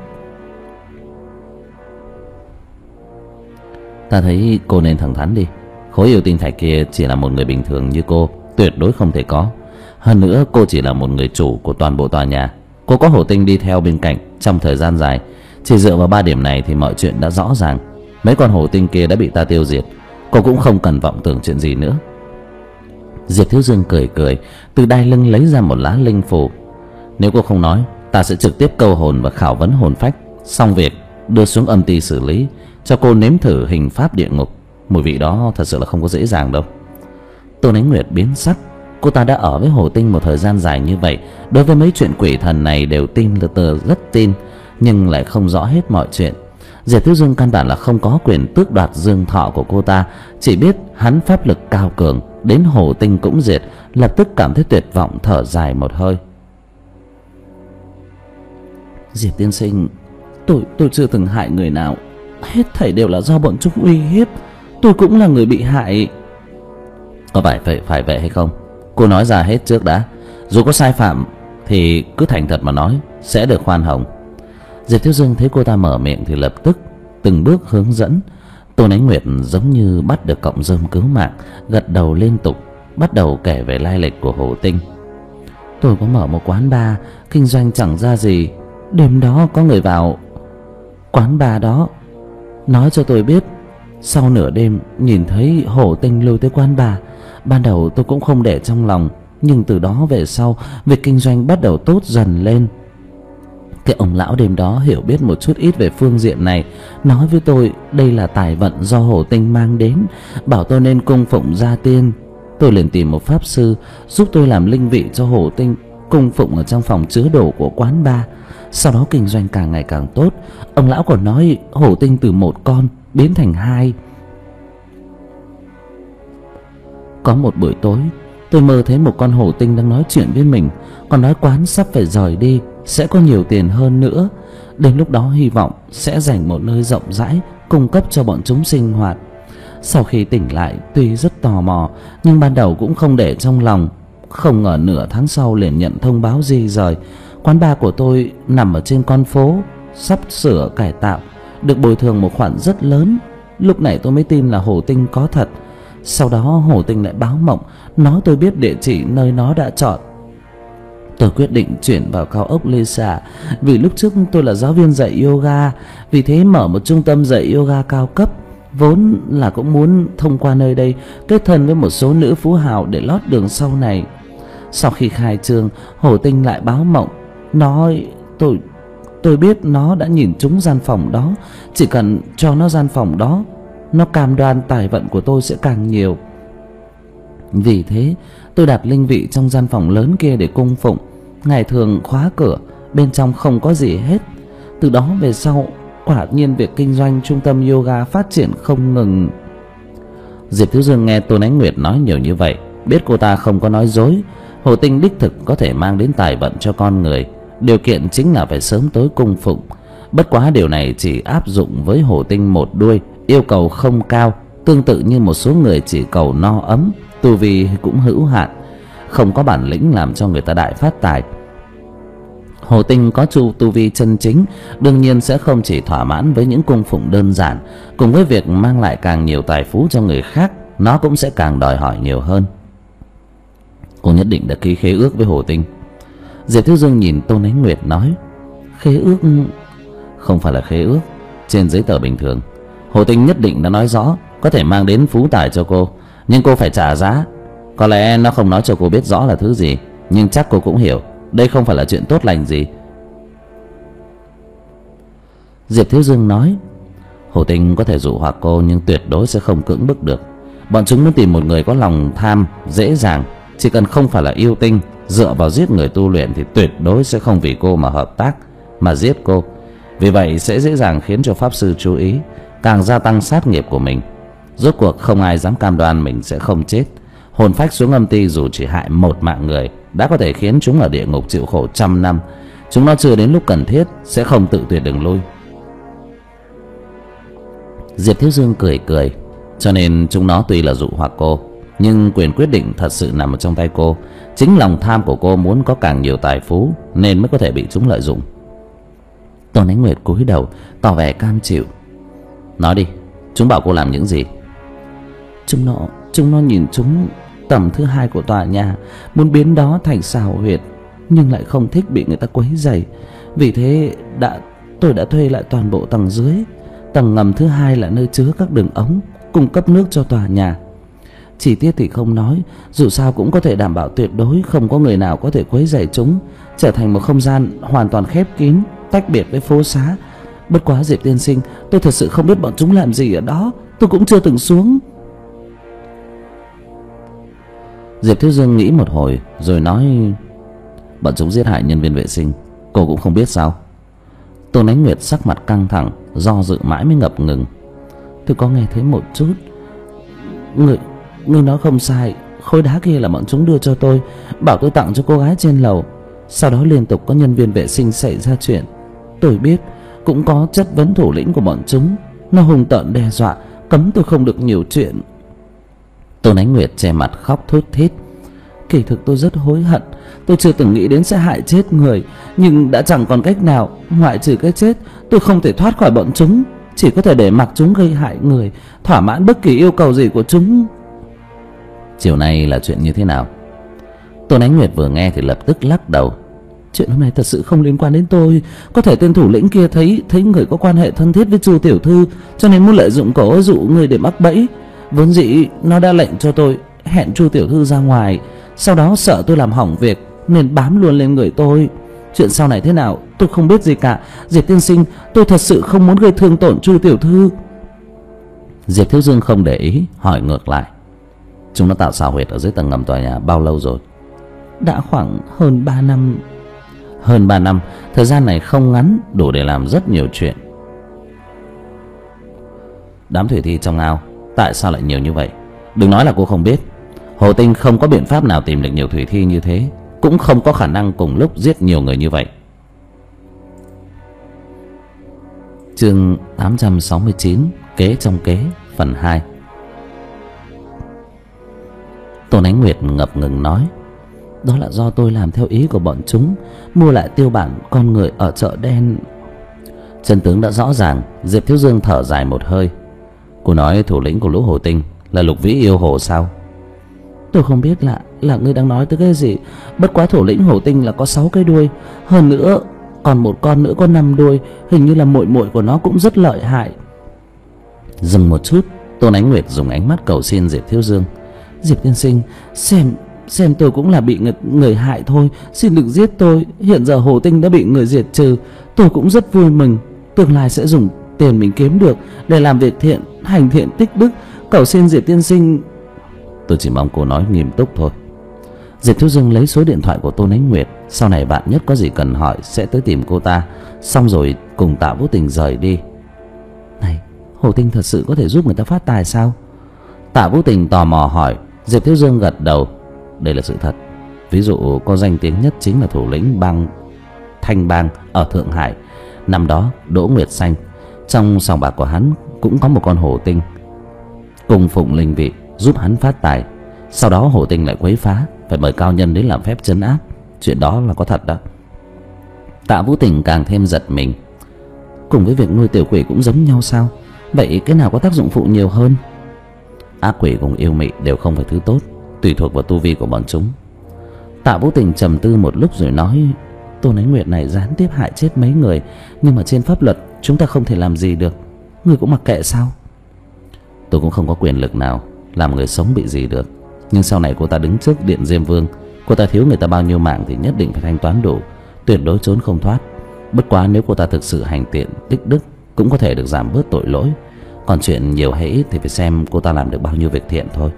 Ta thấy cô nên thẳng thắn đi. Khối yêu tinh thạch kia chỉ là một người bình thường như cô, tuyệt đối không thể có. Hơn nữa cô chỉ là một người chủ của toàn bộ tòa nhà. Cô có Hồ Tinh đi theo bên cạnh trong thời gian dài. Chỉ dựa vào ba điểm này thì mọi chuyện đã rõ ràng. Mấy con Hồ Tinh kia đã bị ta tiêu diệt, cô cũng không cần vọng tưởng chuyện gì nữa. Diệp Thiếu Dương cười cười, từ đai lưng lấy ra một lá linh phù. Nếu cô không nói, ta sẽ trực tiếp câu hồn và khảo vấn hồn phách, xong việc đưa xuống âm ty xử lý, cho cô nếm thử hình pháp địa ngục. Mùi vị đó thật sự là không có dễ dàng đâu. Tôn Ánh Nguyệt biến sắc. Cô ta đã ở với Hồ Tinh một thời gian dài như vậy, đối với mấy chuyện quỷ thần này đều tin từ từ rất tin, nhưng lại không rõ hết mọi chuyện. Diệp Thiếu Dương căn bản là không có quyền tước đoạt dương thọ của cô ta, chỉ biết hắn pháp lực cao cường, đến Hồ Tinh cũng diệt, lập tức cảm thấy tuyệt vọng, thở dài một hơi. Diệp tiên sinh, tôi tôi chưa từng hại người nào, hết thảy đều là do bọn chúng uy hiếp. Tôi cũng là người bị hại. Có phải phải phải vậy hay không? Cô nói ra hết trước đã. Dù có sai phạm thì cứ thành thật mà nói, sẽ được khoan hồng. Diệp Thiếu Dương thấy cô ta mở miệng thì lập tức từng bước hướng dẫn. Tôn Ánh Nguyệt giống như bắt được cọng rơm cứu mạng, gật đầu liên tục, bắt đầu kể về lai lịch của Hồ Tinh. Tôi có mở một quán bar, kinh doanh chẳng ra gì. Đêm đó có người vào quán bar đó, nói cho tôi biết sau nửa đêm nhìn thấy Hồ Tinh lui tới quán bar. Ban đầu tôi cũng không để trong lòng, nhưng từ đó về sau việc kinh doanh bắt đầu tốt dần lên. Cái ông lão đêm đó hiểu biết một chút ít về phương diện này, nói với tôi đây là tài vận do Hồ Tinh mang đến, bảo tôi nên cung phụng gia tiên. Tôi liền tìm một pháp sư giúp tôi làm linh vị cho Hồ Tinh, cung phụng ở trong phòng chứa đồ của quán bar. Sau đó kinh doanh càng ngày càng tốt. Ông lão còn nói Hồ Tinh từ một con biến thành hai. Có một buổi tối, tôi mơ thấy một con Hồ Tinh đang nói chuyện với mình, còn nói quán sắp phải rời đi, sẽ có nhiều tiền hơn nữa. Đến lúc đó hy vọng sẽ dành một nơi rộng rãi cung cấp cho bọn chúng sinh hoạt. Sau khi tỉnh lại, tuy rất tò mò nhưng ban đầu cũng không để trong lòng. Không ngờ nửa tháng sau liền nhận thông báo di rời. Quán bar của tôi nằm ở trên con phố, sắp sửa cải tạo, được bồi thường một khoản rất lớn. Lúc này tôi mới tin là Hổ Tinh có thật. Sau đó Hổ Tinh lại báo mộng, nói tôi biết địa chỉ nơi nó đã chọn. Tôi quyết định chuyển vào cao ốc Lê Xả, vì lúc trước tôi là giáo viên dạy yoga, vì thế mở một trung tâm dạy yoga cao cấp. Vốn là cũng muốn thông qua nơi đây kết thân với một số nữ phú hào để lót đường sau này. Sau khi khai trương, Hổ Tinh lại báo mộng, nói tôi tôi biết nó đã nhìn trúng gian phòng đó, chỉ cần cho nó gian phòng đó, nó cam đoan tài vận của tôi sẽ càng nhiều. Vì thế tôi đặt linh vị trong gian phòng lớn kia để cung phụng, ngày thường khóa cửa, bên trong không có gì hết. Từ đó về sau, quả nhiên việc kinh doanh trung tâm yoga phát triển không ngừng. Diệp Thiếu Dương nghe Tôn Ánh Nguyệt nói nhiều như vậy, biết cô ta không có nói dối. Hổ Tinh đích thực có thể mang đến tài vận cho con người, điều kiện chính là phải sớm tối cung phụng. Bất quá điều này chỉ áp dụng với Hổ Tinh một đuôi, yêu cầu không cao, tương tự như một số người chỉ cầu no ấm, tu vi cũng hữu hạn, không có bản lĩnh làm cho người ta đại phát tài. Hổ Tinh có chu tu vi chân chính, đương nhiên sẽ không chỉ thỏa mãn với những cung phụng đơn giản, cùng với việc mang lại càng nhiều tài phú cho người khác, nó cũng sẽ càng đòi hỏi nhiều hơn. Cô nhất định đã ký khế ước với Hổ Tinh. Diệp Thiếu Dương nhìn Tôn Ánh Nguyệt nói, khế ước? Không phải là khế ước, trên giấy tờ bình thường. Hổ Tinh nhất định đã nói rõ có thể mang đến phú tài cho cô, nhưng cô phải trả giá. Có lẽ nó không nói cho cô biết rõ là thứ gì, nhưng chắc cô cũng hiểu đây không phải là chuyện tốt lành gì. Diệp Thiếu Dương nói, Hổ Tinh có thể dụ hoặc cô, nhưng tuyệt đối sẽ không cưỡng bức được. Bọn chúng muốn tìm một người có lòng tham dễ dàng, chỉ cần không phải là yêu tinh, dựa vào giết người tu luyện thì tuyệt đối sẽ không vì cô mà hợp tác, mà giết cô. Vì vậy sẽ dễ dàng khiến cho pháp sư chú ý, càng gia tăng sát nghiệp của mình. Rốt cuộc không ai dám cam đoan mình sẽ không chết. Hồn phách xuống âm ti dù chỉ hại một mạng người đã có thể khiến chúng ở địa ngục chịu khổ trăm năm. Chúng nó chưa đến lúc cần thiết sẽ không tự tuyệt đường lui. Diệp Thiếu Dương cười cười, cho nên chúng nó tuy là dụ hoặc cô, nhưng quyền quyết định thật sự nằm ở trong tay cô. Chính lòng tham của cô muốn có càng nhiều tài phú nên mới có thể bị chúng lợi dụng. Tôn Ánh Nguyệt cúi đầu tỏ vẻ cam chịu. Nói đi, chúng bảo cô làm những gì? Chúng nó Chúng nó nhìn chúng tầng thứ hai của tòa nhà, muốn biến đó thành xào huyệt, nhưng lại không thích bị người ta quấy rầy. Vì thế đã tôi đã thuê lại toàn bộ tầng dưới. Tầng ngầm thứ hai là nơi chứa các đường ống cung cấp nước cho tòa nhà. Chi tiết thì không nói, dù sao cũng có thể đảm bảo tuyệt đối không có người nào có thể quấy rầy chúng, trở thành một không gian hoàn toàn khép kín, tách biệt với phố xá. Bất quá Diệp tiên sinh, tôi thật sự không biết bọn chúng làm gì ở đó, tôi cũng chưa từng xuống. Diệp Thiếu Dương nghĩ một hồi rồi nói, bọn chúng giết hại nhân viên vệ sinh, cô cũng không biết sao? Tôn Ánh Nguyệt sắc mặt căng thẳng, do dự mãi mới ngập ngừng. Tôi có nghe thấy một chút. Người Người nói không sai, khối đá kia là bọn chúng đưa cho tôi, bảo tôi tặng cho cô gái trên lầu. Sau đó liên tục có nhân viên vệ sinh xảy ra chuyện. Tôi biết, cũng có chất vấn thủ lĩnh của bọn chúng. Nó hung tợn đe dọa, cấm tôi không được nhiều chuyện. Tôn Ánh Nguyệt che mặt khóc thút thít. Kỳ thực tôi rất hối hận, tôi chưa từng nghĩ đến sẽ hại chết người, nhưng đã chẳng còn cách nào, ngoại trừ cái chết, tôi không thể thoát khỏi bọn chúng, chỉ có thể để mặc chúng gây hại người, thỏa mãn bất kỳ yêu cầu gì của chúng. Chiều nay là chuyện như thế nào? Tôn Ánh Nguyệt vừa nghe thì lập tức lắc đầu. Chuyện hôm nay thật sự không liên quan đến tôi. Có thể tên thủ lĩnh kia thấy thấy người có quan hệ thân thiết với Chu tiểu thư, cho nên muốn lợi dụng cổ dụ người để mắc bẫy. Vốn dĩ nó đã lệnh cho tôi hẹn Chu tiểu thư ra ngoài, sau đó sợ tôi làm hỏng việc nên bám luôn lên người tôi. Chuyện sau này thế nào tôi không biết gì cả. Diệp tiên sinh, tôi thật sự không muốn gây thương tổn Chu tiểu thư. Diệp Thiếu Dương không để ý, hỏi ngược lại, chúng nó tạo xào huyệt ở dưới tầng ngầm tòa nhà bao lâu rồi? Đã khoảng hơn ba năm. Hơn ba năm, thời gian này không ngắn, đủ để làm rất nhiều chuyện. Đám thủy thi trong ao tại sao lại nhiều như vậy? Đừng nói là cô không biết. Hồ Tinh không có biện pháp nào tìm được nhiều thủy thi như thế, cũng không có khả năng cùng lúc giết nhiều người như vậy. Chương tám trăm sáu mươi chín, Kế trong kế, phần hai. Tôn Ánh Nguyệt ngập ngừng nói, đó là do tôi làm theo ý của bọn chúng, mua lại tiêu bản con người ở chợ đen. Chân tướng đã rõ ràng. Diệp Thiếu Dương thở dài một hơi. Cô nói thủ lĩnh của lũ hổ tinh là Lục Vĩ yêu hồ sao? Tôi không biết là là ngươi đang nói tới cái gì. Bất quá thủ lĩnh hổ tinh là có sáu cái đuôi, hơn nữa còn một con nữa có năm đuôi, hình như là muội muội của nó cũng rất lợi hại. Dừng một chút, Tôn Ánh Nguyệt dùng ánh mắt cầu xin Diệp Thiếu Dương. Diệp tiên sinh, xem xem tôi cũng là bị người, người hại thôi, xin đừng giết tôi. Hiện giờ hổ tinh đã bị người diệt trừ, tôi cũng rất vui mừng. Tương lai sẽ dùng tiền mình kiếm được để làm việc thiện, hành thiện tích đức. Cầu xin Diệp tiên sinh. Tôi chỉ mong cô nói nghiêm túc thôi. Diệp Thiếu Dương lấy số điện thoại của Tôn Ánh Nguyệt. Sau này bạn nhất có gì cần hỏi sẽ tới tìm cô ta. Xong rồi cùng Tạ Vũ Tình rời đi. Này, hổ tinh thật sự có thể giúp người ta phát tài sao? Tạ Vũ Tình tò mò hỏi. Diệp Thiếu Dương gật đầu. Đây là sự thật. Ví dụ có danh tiếng nhất chính là thủ lĩnh bang Thanh Bang ở Thượng Hải. Năm đó Đỗ Nguyệt Xanh, trong sòng bạc của hắn cũng có một con hổ tinh cùng phụng linh vị giúp hắn phát tài. Sau đó hổ tinh lại quấy phá, phải mời cao nhân đến làm phép trấn áp. Chuyện đó là có thật đó. Tạ Vũ Tình càng thêm giật mình. Cùng với việc nuôi tiểu quỷ cũng giống nhau sao? Vậy cái nào có tác dụng phụ nhiều hơn? Ác quỷ cùng yêu mị đều không phải thứ tốt, tùy thuộc vào tu vi của bọn chúng. Tạ Vũ Tình trầm tư một lúc rồi nói, Tôn Ánh Nguyệt này gián tiếp hại chết mấy người, nhưng mà trên pháp luật chúng ta không thể làm gì được. Ngươi cũng mặc kệ sao? Tôi cũng không có quyền lực nào làm người sống bị gì được. Nhưng sau này cô ta đứng trước điện Diêm Vương, cô ta thiếu người ta bao nhiêu mạng thì nhất định phải thanh toán đủ, tuyệt đối trốn không thoát. Bất quá nếu cô ta thực sự hành thiện tích đức cũng có thể được giảm bớt tội lỗi. Còn chuyện nhiều hay ít thì phải xem cô ta làm được bao nhiêu việc thiện thôi.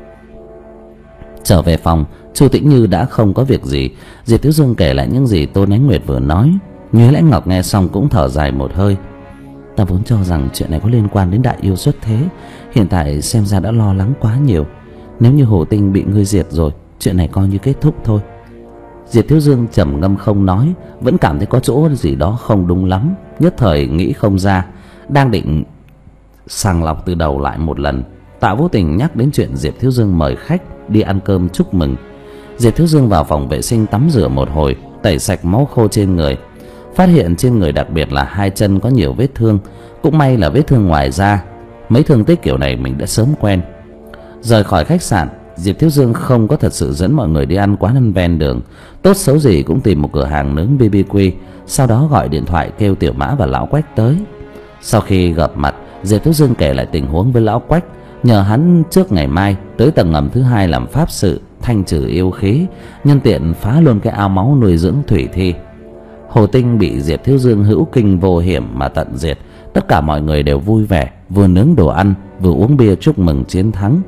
Trở về phòng, Chu Tĩnh Như đã không có việc gì. Diệp Thiếu Dương kể lại những gì Tôn Ánh Nguyệt vừa nói. Nhuế Lãnh Ngọc nghe xong cũng thở dài một hơi. Ta vốn cho rằng chuyện này có liên quan đến đại yêu xuất thế, hiện tại xem ra đã lo lắng quá nhiều. Nếu như hổ tinh bị ngươi diệt rồi, chuyện này coi như kết thúc thôi. Diệp Thiếu Dương trầm ngâm không nói, vẫn cảm thấy có chỗ gì đó không đúng lắm, nhất thời nghĩ không ra. Đang định sàng lọc từ đầu lại một lần, Tạ Vũ Tình nhắc đến chuyện Diệp Thiếu Dương mời khách đi ăn cơm chúc mừng. Diệp Thiếu Dương vào phòng vệ sinh tắm rửa một hồi, tẩy sạch máu khô trên người. Phát hiện trên người đặc biệt là hai chân có nhiều vết thương. Cũng may là vết thương ngoài da. Mấy thương tích kiểu này mình đã sớm quen. Rời khỏi khách sạn, Diệp Thiếu Dương không có thật sự dẫn mọi người đi ăn quán ăn ven đường. Tốt xấu gì cũng tìm một cửa hàng nướng bê bê quy, sau đó gọi điện thoại kêu Tiểu Mã và Lão Quách tới. Sau khi gặp mặt, Diệp Thiếu Dương kể lại tình huống với Lão Quách, nhờ hắn trước ngày mai tới tầng ngầm thứ hai làm pháp sự thanh trừ yêu khí, nhân tiện phá luôn cái ao máu nuôi dưỡng thủy thi. Hồ tinh bị Diệp Thiếu Dương hữu kinh vô hiểm mà tận diệt. Tất cả mọi người đều vui vẻ, vừa nướng đồ ăn vừa uống bia chúc mừng chiến thắng.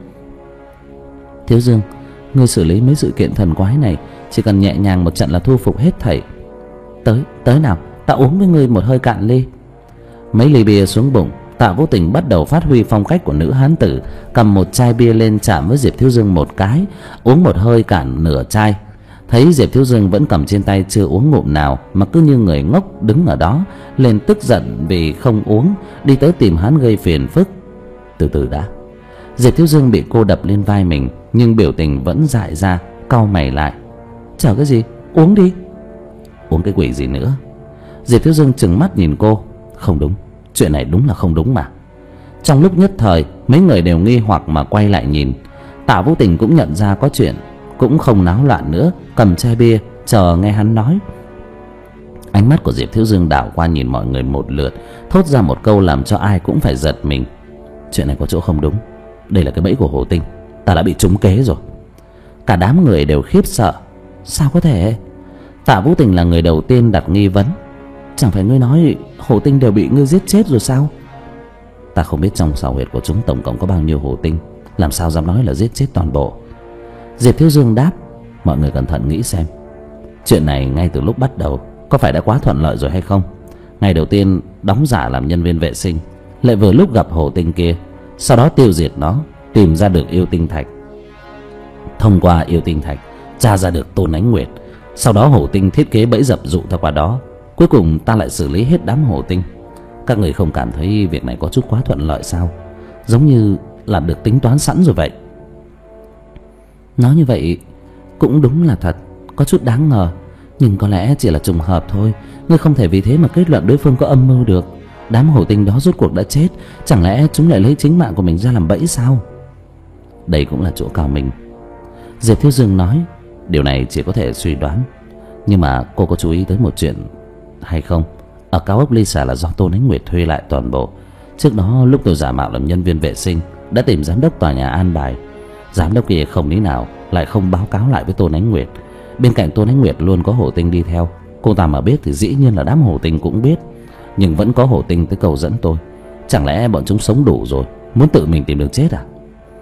Thiếu Dương, ngươi xử lý mấy sự kiện thần quái này chỉ cần nhẹ nhàng một trận là thu phục hết thảy. Tới, tới nào, ta uống với ngươi một hơi cạn ly. Mấy ly bia xuống bụng, Tạ Vũ Tình bắt đầu phát huy phong cách của nữ hán tử, cầm một chai bia lên chạm với Diệp Thiếu Dương một cái, uống một hơi cạn nửa chai. Thấy Diệp Thiếu Dương vẫn cầm trên tay chưa uống ngụm nào mà cứ như người ngốc đứng ở đó, lên tức giận vì không uống, đi tới tìm hắn gây phiền phức. Từ từ đã. Diệp Thiếu Dương bị cô đập lên vai mình, nhưng biểu tình vẫn dại ra, cau mày lại. Chờ cái gì, uống đi. Uống cái quỷ gì nữa? Diệp Thiếu Dương trừng mắt nhìn cô. Không đúng, chuyện này đúng là không đúng mà. Trong lúc nhất thời, mấy người đều nghi hoặc mà quay lại nhìn. Tạ Vũ Tình cũng nhận ra có chuyện, cũng không náo loạn nữa, cầm chai bia chờ nghe hắn nói. Ánh mắt của Diệp Thiếu Dương đảo qua nhìn mọi người một lượt, thốt ra một câu làm cho ai cũng phải giật mình. Chuyện này có chỗ không đúng. Đây là cái bẫy của Hồ Tinh, ta đã bị trúng kế rồi. Cả đám người đều khiếp sợ. Sao có thể? Tạ Vũ Tình là người đầu tiên đặt nghi vấn. Chẳng phải ngươi nói Hồ Tinh đều bị ngươi giết chết rồi sao? Ta không biết trong xào huyệt của chúng tổng cộng có bao nhiêu Hồ Tinh, làm sao dám nói là giết chết toàn bộ. Diệp Thiếu Dương đáp. Mọi người cẩn thận nghĩ xem, chuyện này ngay từ lúc bắt đầu có phải đã quá thuận lợi rồi hay không? Ngày đầu tiên đóng giả làm nhân viên vệ sinh, lại vừa lúc gặp Hồ Tinh kia, sau đó tiêu diệt nó, tìm ra được yêu tinh thạch. Thông qua yêu tinh thạch tra ra được Tôn Ánh Nguyệt, sau đó Hồ Tinh thiết kế bẫy dập dụ ta qua đó. Cuối cùng ta lại xử lý hết đám Hồ Tinh. Các người không cảm thấy việc này có chút quá thuận lợi sao? Giống như là được tính toán sẵn rồi vậy. Nói như vậy cũng đúng là thật, có chút đáng ngờ. Nhưng có lẽ chỉ là trùng hợp thôi. Ngươi không thể vì thế mà kết luận đối phương có âm mưu được. Đám hổ tinh đó rốt cuộc đã chết, chẳng lẽ chúng lại lấy chính mạng của mình ra làm bẫy sao? Đây cũng là chỗ cao mình. Diệp Thiếu Dương nói, điều này chỉ có thể suy đoán. Nhưng mà cô có chú ý tới một chuyện hay không? Ở cao ốc Ly Xà là do Tôn Ánh Nguyệt thuê lại toàn bộ. Trước đó lúc tôi giả mạo làm nhân viên vệ sinh, đã tìm giám đốc tòa nhà an bài. Giám đốc kia không lý nào lại không báo cáo lại với Tôn Ánh Nguyệt. Bên cạnh Tôn Ánh Nguyệt luôn có hổ tinh đi theo. Cô ta mà biết thì dĩ nhiên là đám hổ tinh cũng biết. Nhưng vẫn có hổ tinh tới cầu dẫn tôi. Chẳng lẽ bọn chúng sống đủ rồi, muốn tự mình tìm đường chết à?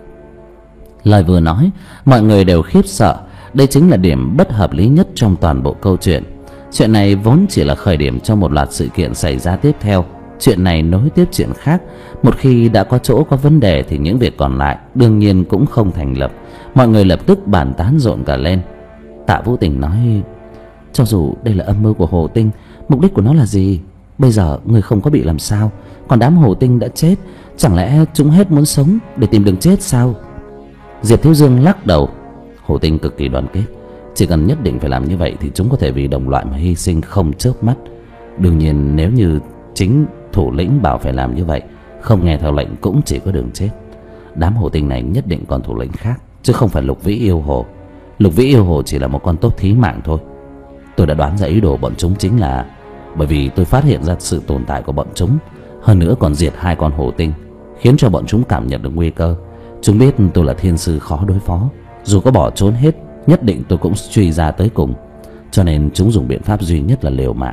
Lời vừa nói, mọi người đều khiếp sợ. Đây chính là điểm bất hợp lý nhất trong toàn bộ câu chuyện. Chuyện này vốn chỉ là khởi điểm cho một loạt sự kiện xảy ra tiếp theo. Chuyện này nối tiếp chuyện khác. Một khi đã có chỗ có vấn đề thì những việc còn lại đương nhiên cũng không thành lập. Mọi người lập tức bàn tán rộn cả lên. Tạ Vũ Tình nói, cho dù đây là âm mưu của hổ tinh, mục đích của nó là gì? Bây giờ người không có bị làm sao, còn đám hổ tinh đã chết, chẳng lẽ chúng hết muốn sống để tìm đường chết sao? Diệp Thiếu Dương lắc đầu. Hổ tinh cực kỳ đoàn kết, chỉ cần nhất định phải làm như vậy thì chúng có thể vì đồng loại mà hy sinh không chớp mắt. Đương nhiên nếu như chính thủ lĩnh bảo phải làm như vậy, không nghe theo lệnh cũng chỉ có đường chết. Đám hổ tinh này nhất định còn thủ lĩnh khác, chứ không phải Lục Vĩ Yêu Hồ. Lục Vĩ Yêu Hồ chỉ là một con tốt thí mạng thôi. Tôi đã đoán ra ý đồ bọn chúng chính là bởi vì tôi phát hiện ra sự tồn tại của bọn chúng, hơn nữa còn diệt hai con hổ tinh, khiến cho bọn chúng cảm nhận được nguy cơ. Chúng biết tôi là thiên sư khó đối phó, dù có bỏ trốn hết nhất định tôi cũng truy ra tới cùng, cho nên chúng dùng biện pháp duy nhất là liều mạng.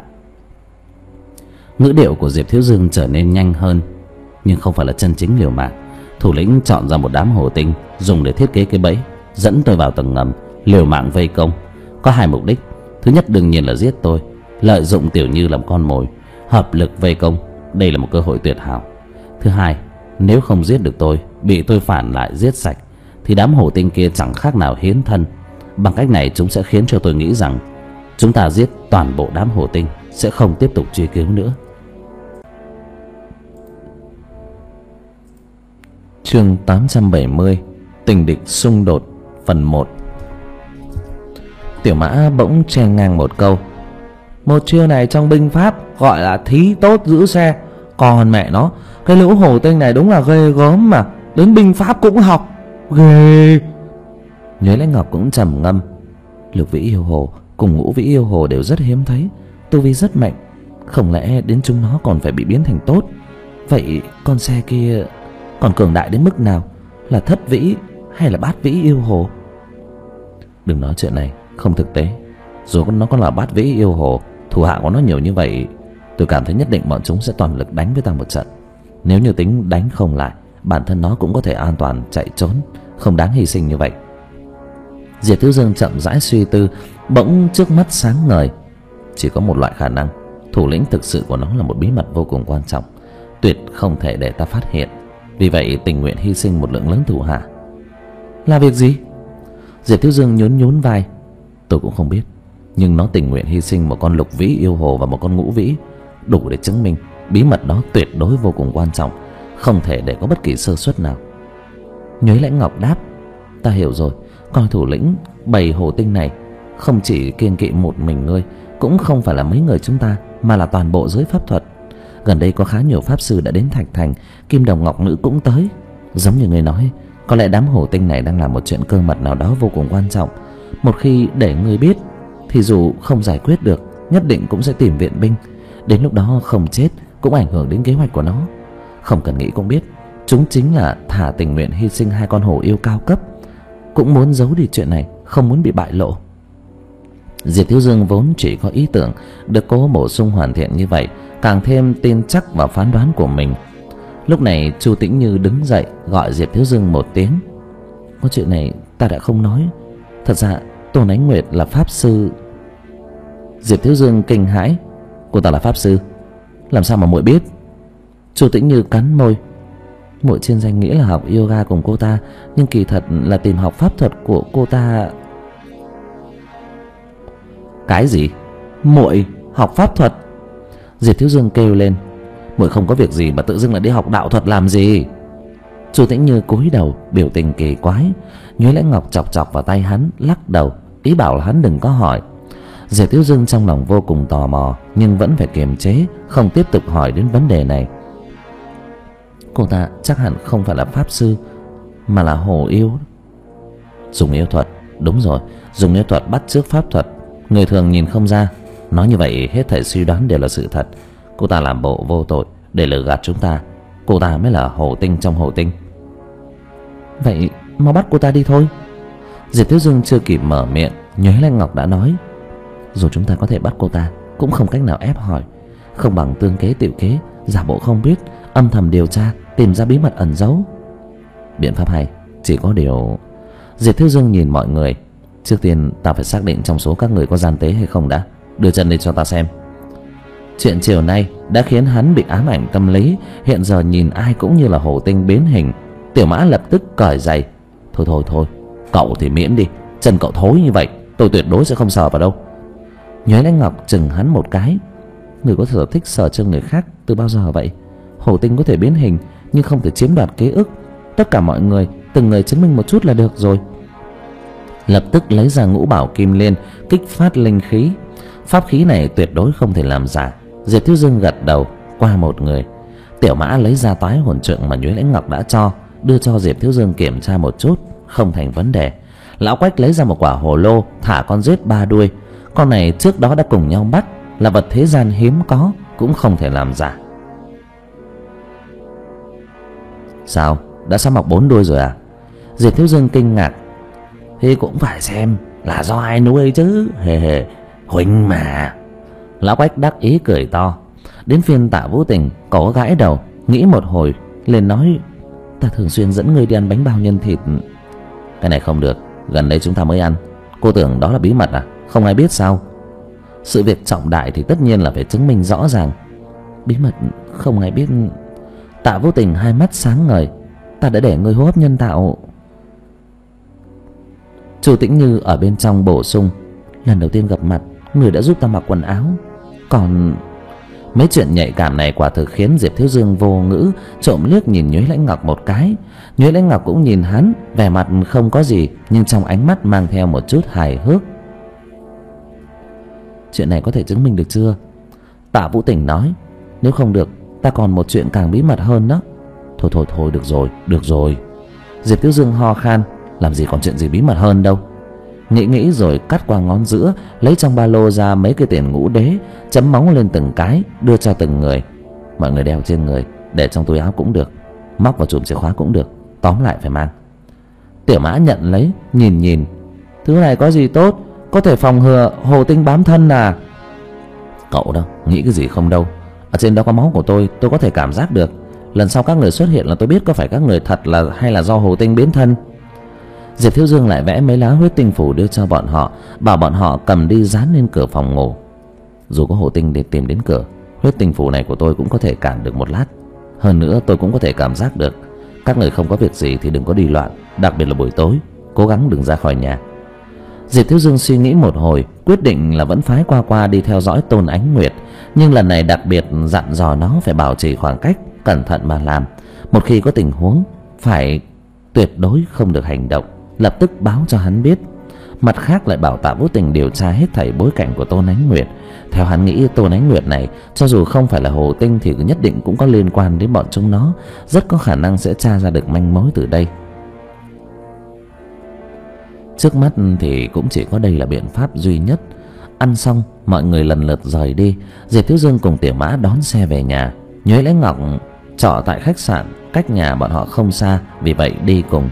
Ngữ điệu của Diệp Thiếu Dương trở nên nhanh hơn, nhưng không phải là chân chính liều mạng. Thủ lĩnh chọn ra một đám hổ tinh dùng để thiết kế cái bẫy, dẫn tôi vào tầng ngầm, liều mạng vây công. Có hai mục đích. Thứ nhất đương nhiên là giết tôi, lợi dụng Tiểu Như làm con mồi, hợp lực vây công. Đây là một cơ hội tuyệt hảo. Thứ hai, nếu không giết được tôi, bị tôi phản lại giết sạch, thì đám hổ tinh kia chẳng khác nào hiến thân. Bằng cách này chúng sẽ khiến cho tôi nghĩ rằng chúng ta giết toàn bộ đám hổ tinh, sẽ không tiếp tục truy cứu nữa. Chương tám trăm bảy mươi, tình địch xung đột, phần một. Tiểu Mã bỗng chen ngang một câu, một chiêu này trong binh pháp gọi là thí tốt giữ xe. Còn mẹ nó, cái lũ hổ tinh này đúng là ghê gớm mà, đến binh pháp cũng học, ghê. Nhuế Lãnh Ngọc cũng trầm ngâm. Lục Vĩ Yêu Hồ cùng Ngũ Vĩ Yêu Hồ đều rất hiếm thấy, tu vi rất mạnh, không lẽ đến chúng nó còn phải bị biến thành tốt? Vậy con xe kia còn cường đại đến mức nào? Là thất vĩ hay là bát vĩ yêu hồ? Đừng nói chuyện này, không thực tế. Dù nó có là bát vĩ yêu hồ, thủ hạ của nó nhiều như vậy, tôi cảm thấy nhất định bọn chúng sẽ toàn lực đánh với ta một trận. Nếu như tính đánh không lại, bản thân nó cũng có thể an toàn chạy trốn, không đáng hy sinh như vậy. Diệp Thiếu Dương chậm rãi suy tư, bỗng trước mắt sáng ngời. Chỉ có một loại khả năng, thủ lĩnh thực sự của nó là một bí mật vô cùng quan trọng, tuyệt không thể để ta phát hiện. Vì vậy tình nguyện hy sinh một lượng lớn thủ hạ. Là việc gì? Diệp Thiếu Dương nhún nhún vai. Tôi cũng không biết, nhưng nó tình nguyện hy sinh một con Lục Vĩ Yêu Hồ và một con Ngũ Vĩ, đủ để chứng minh bí mật đó tuyệt đối vô cùng quan trọng, không thể để có bất kỳ sơ suất nào. Nhuế Lãnh Ngọc đáp, ta hiểu rồi. Coi thủ lĩnh bầy hổ tinh này không chỉ kiêng kỵ một mình ngươi, cũng không phải là mấy người chúng ta, mà là toàn bộ giới pháp thuật. Gần đây có khá nhiều pháp sư đã đến Thạch Thành, Kim Đồng Ngọc Nữ cũng tới. Giống như người nói, có lẽ đám hổ tinh này đang làm một chuyện cơ mật nào đó vô cùng quan trọng. Một khi để ngươi biết thì dù không giải quyết được, nhất định cũng sẽ tìm viện binh. Đến lúc đó không chết cũng ảnh hưởng đến kế hoạch của nó. Không cần nghĩ cũng biết, chúng chính là thả tình nguyện hy sinh hai con hổ yêu cao cấp, cũng muốn giấu đi chuyện này, không muốn bị bại lộ. Diệp Thiếu Dương vốn chỉ có ý tưởng được cô bổ sung hoàn thiện như vậy, càng thêm tin chắc vào phán đoán của mình. Lúc này Chu Tĩnh Như đứng dậy gọi Diệp Thiếu Dương một tiếng. Có chuyện này ta đã không nói, thật ra Tôn Ánh Nguyệt là pháp sư. Diệp Thiếu Dương kinh hãi, cô ta là pháp sư? Làm sao mà muội biết? Chu Tĩnh Như cắn môi. Muội trên danh nghĩa là học yoga cùng cô ta, nhưng kỳ thật là tìm học pháp thuật của cô ta. Cái gì? Muội học pháp thuật? Diệp Thiếu Dương kêu lên. Muội không có việc gì mà tự dưng lại đi học đạo thuật làm gì? Chu Tĩnh Như cúi đầu, biểu tình kỳ quái. Nhuế Lãnh Ngọc chọc chọc vào tay hắn, lắc đầu, ý bảo là hắn đừng có hỏi. Diệp Thiếu Dương trong lòng vô cùng tò mò, nhưng vẫn phải kiềm chế, không tiếp tục hỏi đến vấn đề này. Cô ta chắc hẳn không phải là pháp sư, mà là hồ yêu. Dùng yêu thuật, đúng rồi, dùng yêu thuật bắt chước pháp thuật, người thường nhìn không ra. Nói như vậy hết thảy suy đoán đều là sự thật. Cô ta làm bộ vô tội để lừa gạt chúng ta. Cô ta mới là hồ tinh trong hồ tinh. Vậy mau bắt cô ta đi thôi. Diệp Thiếu Dương chưa kịp mở miệng, Nhuế Lanh Ngọc đã nói: dù chúng ta có thể bắt cô ta, cũng không cách nào ép hỏi. Không bằng tương kế tiểu kế, giả bộ không biết, âm thầm điều tra, tìm ra bí mật ẩn giấu. Biện pháp hay, chỉ có điều... Diệp Thiếu Dương nhìn mọi người. Trước tiên ta phải xác định trong số các người có gian tế hay không đã. Đưa chân lên cho ta xem. Chuyện chiều nay đã khiến hắn bị ám ảnh tâm lý. Hiện giờ nhìn ai cũng như là hồ tinh biến hình. Tiểu Mã lập tức cởi giày. Thôi thôi thôi, cậu thì miễn đi. Chân cậu thối như vậy, tôi tuyệt đối sẽ không sờ vào đâu. Nhuế Lanh Ngọc chừng hắn một cái. Người có sở thích sờ chân người khác từ bao giờ vậy? Hồ tinh có thể biến hình, nhưng không thể chiếm đoạt ký ức. Tất cả mọi người từng người chứng minh một chút là được rồi. Lập tức lấy ra ngũ bảo kim liên, kích phát linh khí. Pháp khí này tuyệt đối không thể làm giả. Diệp Thiếu Dương gật đầu qua một người. Tiểu Mã lấy ra toái hồn trượng mà Nhuế Lãnh Ngọc đã cho, đưa cho Diệp Thiếu Dương kiểm tra một chút. Không thành vấn đề. Lão Quách lấy ra một quả hồ lô, thả con rết ba đuôi. Con này trước đó đã cùng nhau bắt, là vật thế gian hiếm có, cũng không thể làm giả. Sao? Đã sắp mọc bốn đuôi rồi à? Diệp Thiếu Dương kinh ngạc. Thế cũng phải xem là do ai nuôi chứ. Hề hề, huynh mà. Lão Quách đắc ý cười to. Đến phiên Tạ Vũ Tình có gãi đầu, nghĩ một hồi liền nói: ta thường xuyên dẫn ngươi đi ăn bánh bao nhân thịt. Cái này không được, gần đây chúng ta mới ăn. Cô tưởng đó là bí mật à? Không ai biết sao? Sự việc trọng đại thì tất nhiên là phải chứng minh rõ ràng. Bí mật không ai biết. Tạ Vũ Tình hai mắt sáng ngời. Ta đã để ngươi hô hấp nhân tạo. Chu Tĩnh Như ở bên trong bổ sung: lần đầu tiên gặp mặt, người đã giúp ta mặc quần áo. Còn... mấy chuyện nhạy cảm này quả thực khiến Diệp Thiếu Dương vô ngữ, trộm liếc nhìn Nhuế Lãnh Ngọc một cái. Nhuế Lãnh Ngọc cũng nhìn hắn, vẻ mặt không có gì, nhưng trong ánh mắt mang theo một chút hài hước. Chuyện này có thể chứng minh được chưa? Tạ Vũ Tình nói: nếu không được, ta còn một chuyện càng bí mật hơn đó. Thôi thôi thôi, được rồi, được rồi. Diệp Thiếu Dương ho khan: làm gì còn chuyện gì bí mật hơn đâu. Nghĩ nghĩ rồi cắt qua ngón giữa, lấy trong ba lô ra mấy cái tiền ngũ đế, chấm móng lên từng cái, đưa cho từng người. Mọi người đeo trên người, để trong túi áo cũng được, móc vào chùm chìa khóa cũng được, tóm lại phải mang. Tiểu Mã nhận lấy, nhìn nhìn. Thứ này có gì tốt, có thể phòng ngừa hồ tinh bám thân à? Cậu đâu, nghĩ cái gì không đâu. Ở trên đó có máu của tôi, tôi có thể cảm giác được. Lần sau các người xuất hiện là tôi biết có phải các người thật là hay là do hồ tinh biến thân. Diệp Thiếu Dương lại vẽ mấy lá huyết tinh phủ đưa cho bọn họ, bảo bọn họ cầm đi dán lên cửa phòng ngủ. Dù có hồ tinh để tìm đến cửa, huyết tinh phủ này của tôi cũng có thể cản được một lát. Hơn nữa tôi cũng có thể cảm giác được. Các người không có việc gì thì đừng có đi loạn, đặc biệt là buổi tối, cố gắng đừng ra khỏi nhà. Diệp Thiếu Dương suy nghĩ một hồi, quyết định là vẫn phái qua qua đi theo dõi Tôn Ánh Nguyệt. Nhưng lần này đặc biệt dặn dò nó phải bảo trì khoảng cách, cẩn thận mà làm. Một khi có tình huống, phải tuyệt đối không được hành động, lập tức báo cho hắn biết. Mặt khác lại bảo Tạ Vũ Tình điều tra hết thảy bối cảnh của Tôn Ánh Nguyệt. Theo hắn nghĩ Tôn Ánh Nguyệt này, cho dù không phải là hồ tinh thì nhất định cũng có liên quan đến bọn chúng nó, rất có khả năng sẽ tra ra được manh mối từ đây. Trước mắt thì cũng chỉ có đây là biện pháp duy nhất. Ăn xong, mọi người lần lượt rời đi. Diệp Thiếu Dương cùng Tiểu Mã đón xe về nhà. Nhuế Lãnh Ngọc trọ tại khách sạn cách nhà bọn họ không xa, vì vậy đi cùng.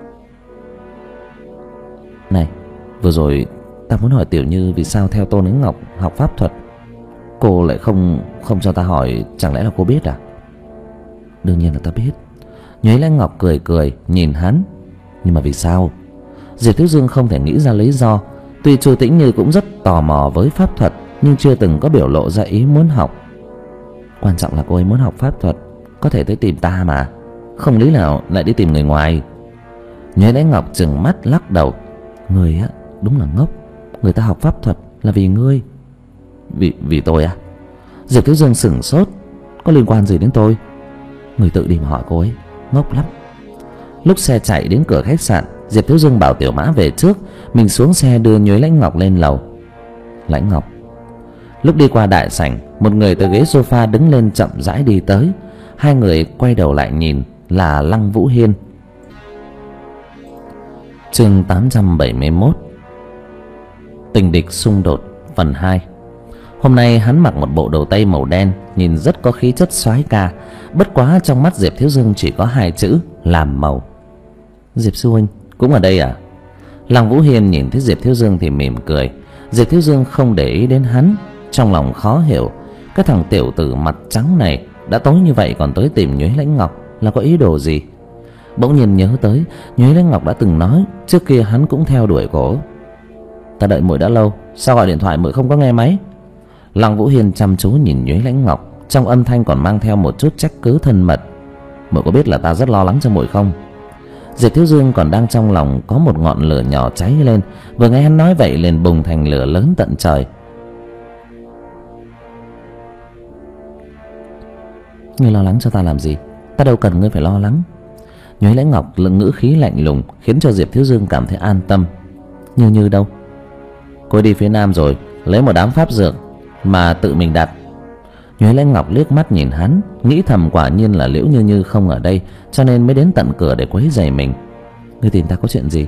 Này, vừa rồi ta muốn hỏi Tiểu Như vì sao theo Tôn Ánh Ngọc học pháp thuật. Cô lại không không cho ta hỏi, chẳng lẽ là cô biết à? Đương nhiên là ta biết. Nhuế Lãnh Ngọc cười cười nhìn hắn. Nhưng mà vì sao? Diệp Thiếu Dương không thể nghĩ ra lý do. Tuy Chu Tĩnh Như cũng rất tò mò với pháp thuật, nhưng chưa từng có biểu lộ ra ý muốn học. Quan trọng là cô ấy muốn học pháp thuật, có thể tới tìm ta mà, không lý nào lại đi tìm người ngoài. Nhuế Lãnh Ngọc trừng mắt lắc đầu. Người á, đúng là ngốc. Người ta học pháp thuật là vì ngươi. Vì vì tôi à? Diệp Thiếu Dương sửng sốt. Có liên quan gì đến tôi? Người tự đi mà hỏi cô ấy, ngốc lắm. Lúc xe chạy đến cửa khách sạn, Diệp Thiếu Dương bảo Tiểu Mã về trước, mình xuống xe đưa Nhuế Lãnh Ngọc lên lầu. Lãnh Ngọc. Lúc đi qua đại sảnh, một người từ ghế sofa đứng lên chậm rãi đi tới. Hai người quay đầu lại nhìn là Lăng Vũ Hiên. Chương tám trăm bảy mươi mốt. Tình địch xung đột phần hai. Hôm nay hắn mặc một bộ đồ tây màu đen, nhìn rất có khí chất soái ca. Bất quá trong mắt Diệp Thiếu Dương chỉ có hai chữ làm màu. Diệp sư huynh cũng ở đây à? Lăng Vũ Hiên nhìn thấy Diệp Thiếu Dương thì mỉm cười. Diệp Thiếu Dương không để ý đến hắn, trong lòng khó hiểu, cái thằng tiểu tử mặt trắng này đã tối như vậy còn tới tìm Nhuế Lãnh Ngọc là có ý đồ gì? Bỗng nhiên nhớ tới Nhuế Lãnh Ngọc đã từng nói trước kia hắn cũng theo đuổi cổ. Ta đợi muội đã lâu, sao gọi điện thoại muội không có nghe máy? Lăng Vũ Hiên chăm chú nhìn Nhuế Lãnh Ngọc, trong âm thanh còn mang theo một chút trách cứ thân mật. Muội có biết là ta rất lo lắng cho muội không? Diệp Thiếu Dương còn đang trong lòng có một ngọn lửa nhỏ cháy lên, vừa nghe hắn nói vậy liền bùng thành lửa lớn tận trời. Ngươi lo lắng cho ta làm gì? Ta đâu cần ngươi phải lo lắng. Nhuế Lãnh Ngọc lưng ngữ khí lạnh lùng khiến cho Diệp Thiếu Dương cảm thấy an tâm. Như Như đâu? Cô ấy đi phía nam rồi, lấy một đám pháp dược mà tự mình đặt. Nhuế Lãnh Ngọc liếc mắt nhìn hắn, nghĩ thầm quả nhiên là Liễu Như Như không ở đây, cho nên mới đến tận cửa để quấy rầy mình. Ngươi tìm ta có chuyện gì?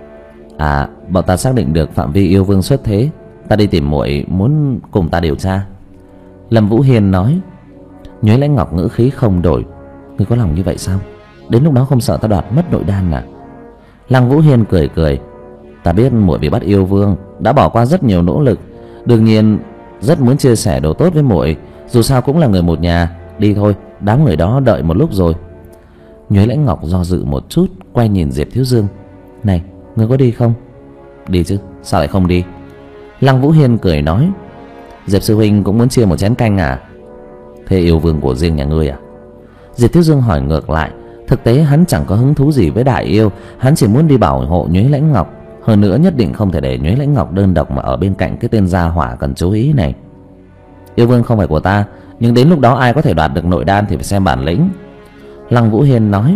À, bọn ta xác định được phạm vi yêu vương xuất thế, ta đi tìm muội, muốn cùng ta điều tra. Lâm Vũ Hiên nói. Nhuế Lãnh Ngọc ngữ khí không đổi. Ngươi có lòng như vậy sao? Đến lúc đó không sợ ta đoạt mất nội đan à? Lăng Vũ Hiên cười cười. Ta biết muội vì bắt yêu vương đã bỏ qua rất nhiều nỗ lực, đương nhiên rất muốn chia sẻ đồ tốt với muội, dù sao cũng là người một nhà. Đi thôi, đám người đó đợi một lúc rồi. Nhuế Lãnh Ngọc do dự một chút, quay nhìn Diệp Thiếu Dương. Này, ngươi có đi không? Đi chứ, sao lại không đi? Lăng Vũ Hiên cười nói. Diệp sư huynh cũng muốn chia một chén canh à? Thế yêu vương của riêng nhà ngươi à? Diệp Thiếu Dương hỏi ngược lại. Thực tế hắn chẳng có hứng thú gì với đại yêu, hắn chỉ muốn đi bảo hộ Nhuế Lãnh Ngọc. Hơn nữa nhất định không thể để Nhuế Lãnh Ngọc đơn độc mà ở bên cạnh cái tên gia hỏa cần chú ý này. Yêu vương không phải của ta, nhưng đến lúc đó ai có thể đoạt được nội đan thì phải xem bản lĩnh. Lăng Vũ Hiên nói.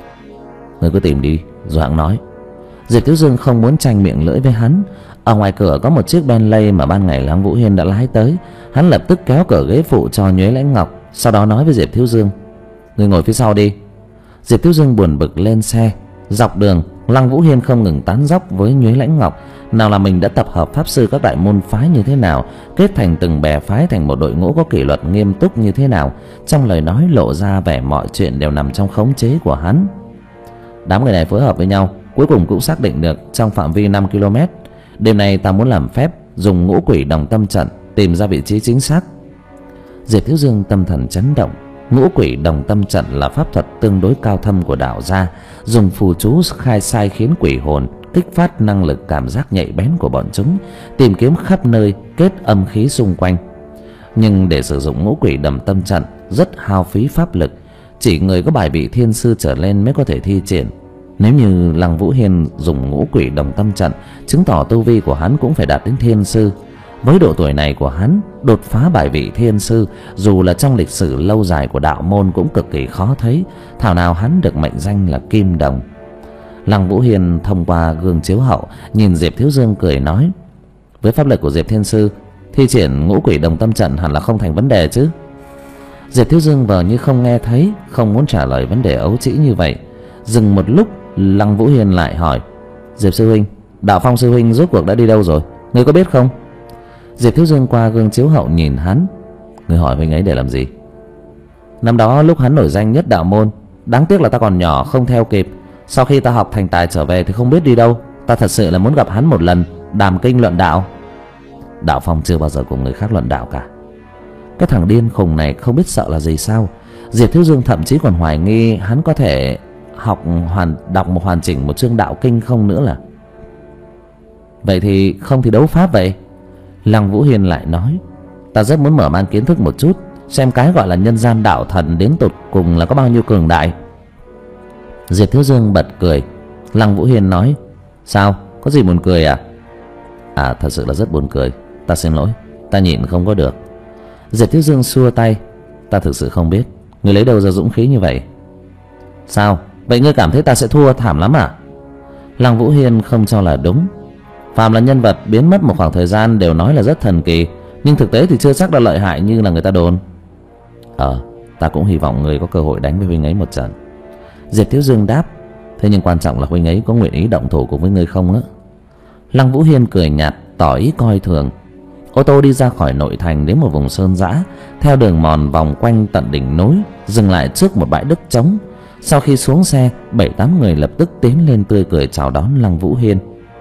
Ngươi cứ tìm đi rồi hẵng nói. Diệp Thiếu Dương không muốn tranh miệng lưỡi với hắn. Ở ngoài cửa có một chiếc Bentley mà ban ngày Lăng Vũ Hiên đã lái tới. Hắn lập tức kéo cửa ghế phụ cho Nhuế Lãnh Ngọc, sau đó nói với Diệp Thiếu Dương. Ngươi ngồi phía sau đi. Diệp Thiếu Dương buồn bực lên xe. Dọc đường Lăng Vũ Hiên không ngừng tán dóc với Nhuế Lãnh Ngọc, nào là mình đã tập hợp pháp sư các đại môn phái như thế nào, kết thành từng bè phái thành một đội ngũ có kỷ luật nghiêm túc như thế nào. Trong lời nói lộ ra vẻ mọi chuyện đều nằm trong khống chế của hắn. Đám người này phối hợp với nhau, cuối cùng cũng xác định được trong phạm vi năm ki lô mét. Đêm nay ta muốn làm phép dùng ngũ quỷ đồng tâm trận tìm ra vị trí chính xác. Diệp Thiếu Dương tâm thần chấn động. Ngũ quỷ đồng tâm trận là pháp thuật tương đối cao thâm của đạo gia, dùng phù chú khai sai khiến quỷ hồn kích phát năng lực cảm giác nhạy bén của bọn chúng, tìm kiếm khắp nơi kết âm khí xung quanh. Nhưng để sử dụng ngũ quỷ đồng tâm trận rất hao phí pháp lực, chỉ người có bài vị thiên sư trở lên mới có thể thi triển. Nếu như Lăng Vũ Hiên dùng ngũ quỷ đồng tâm trận, chứng tỏ tu vi của hắn cũng phải đạt đến thiên sư. Với độ tuổi này của hắn, đột phá bài vị thiên sư dù là trong lịch sử lâu dài của đạo môn cũng cực kỳ khó thấy. Thảo nào hắn được mệnh danh là Kim Đồng. Lăng Vũ Hiên thông qua gương chiếu hậu nhìn Diệp Thiếu Dương cười nói. Với pháp lực của Diệp thiên sư, thi triển ngũ quỷ đồng tâm trận hẳn là không thành vấn đề chứ? Diệp Thiếu Dương vờ như không nghe thấy, không muốn trả lời vấn đề ấu trĩ như vậy. Dừng một lúc, Lăng Vũ Hiên lại hỏi. Diệp sư huynh, Đạo Phong sư huynh rốt cuộc đã đi đâu rồi, ngươi có biết không? Diệp Thiếu Dương qua gương chiếu hậu nhìn hắn. Ngươi hỏi huynh ấy để làm gì? Năm đó lúc hắn nổi danh nhất đạo môn, đáng tiếc là ta còn nhỏ không theo kịp. Sau khi ta học thành tài trở về thì không biết đi đâu. Ta thật sự là muốn gặp hắn một lần, đàm kinh luận đạo. Đạo Phong chưa bao giờ cùng người khác luận đạo cả. Cái thằng điên khùng này không biết sợ là gì sao? Diệp Thiếu Dương thậm chí còn hoài nghi hắn có thể học hoàn đọc một hoàn chỉnh một chương đạo kinh không nữa là. Vậy thì không thì đấu pháp vậy? Lăng Vũ Hiên lại nói. Ta rất muốn mở mang kiến thức một chút, xem cái gọi là nhân gian đạo thần đến tột cùng là có bao nhiêu cường đại. Diệp Thiếu Dương bật cười. Lăng Vũ Hiên nói. Sao, có gì buồn cười à? À, thật sự là rất buồn cười. Ta xin lỗi, ta nhịn không có được. Diệp Thiếu Dương xua tay. Ta thực sự không biết ngươi lấy đâu ra dũng khí như vậy. Sao, vậy ngươi cảm thấy ta sẽ thua thảm lắm à? Lăng Vũ Hiên không cho là đúng. Phàm là nhân vật biến mất một khoảng thời gian đều nói là rất thần kỳ, nhưng thực tế thì chưa chắc đã lợi hại như là người ta đồn. Ờ, ta cũng hy vọng người có cơ hội đánh với huynh ấy một trận. Diệp Thiếu Dương đáp. Thế nhưng quan trọng là huynh ấy có nguyện ý động thủ cùng với người không nữa. Lăng Vũ Hiên cười nhạt, tỏ ý coi thường. Ô tô đi ra khỏi nội thành đến một vùng sơn dã, theo đường mòn vòng quanh tận đỉnh núi, dừng lại trước một bãi đất trống. Sau khi xuống xe, bảy tám người lập tức tiến lên tươi cười chào đón Lăng Vũ Hiên.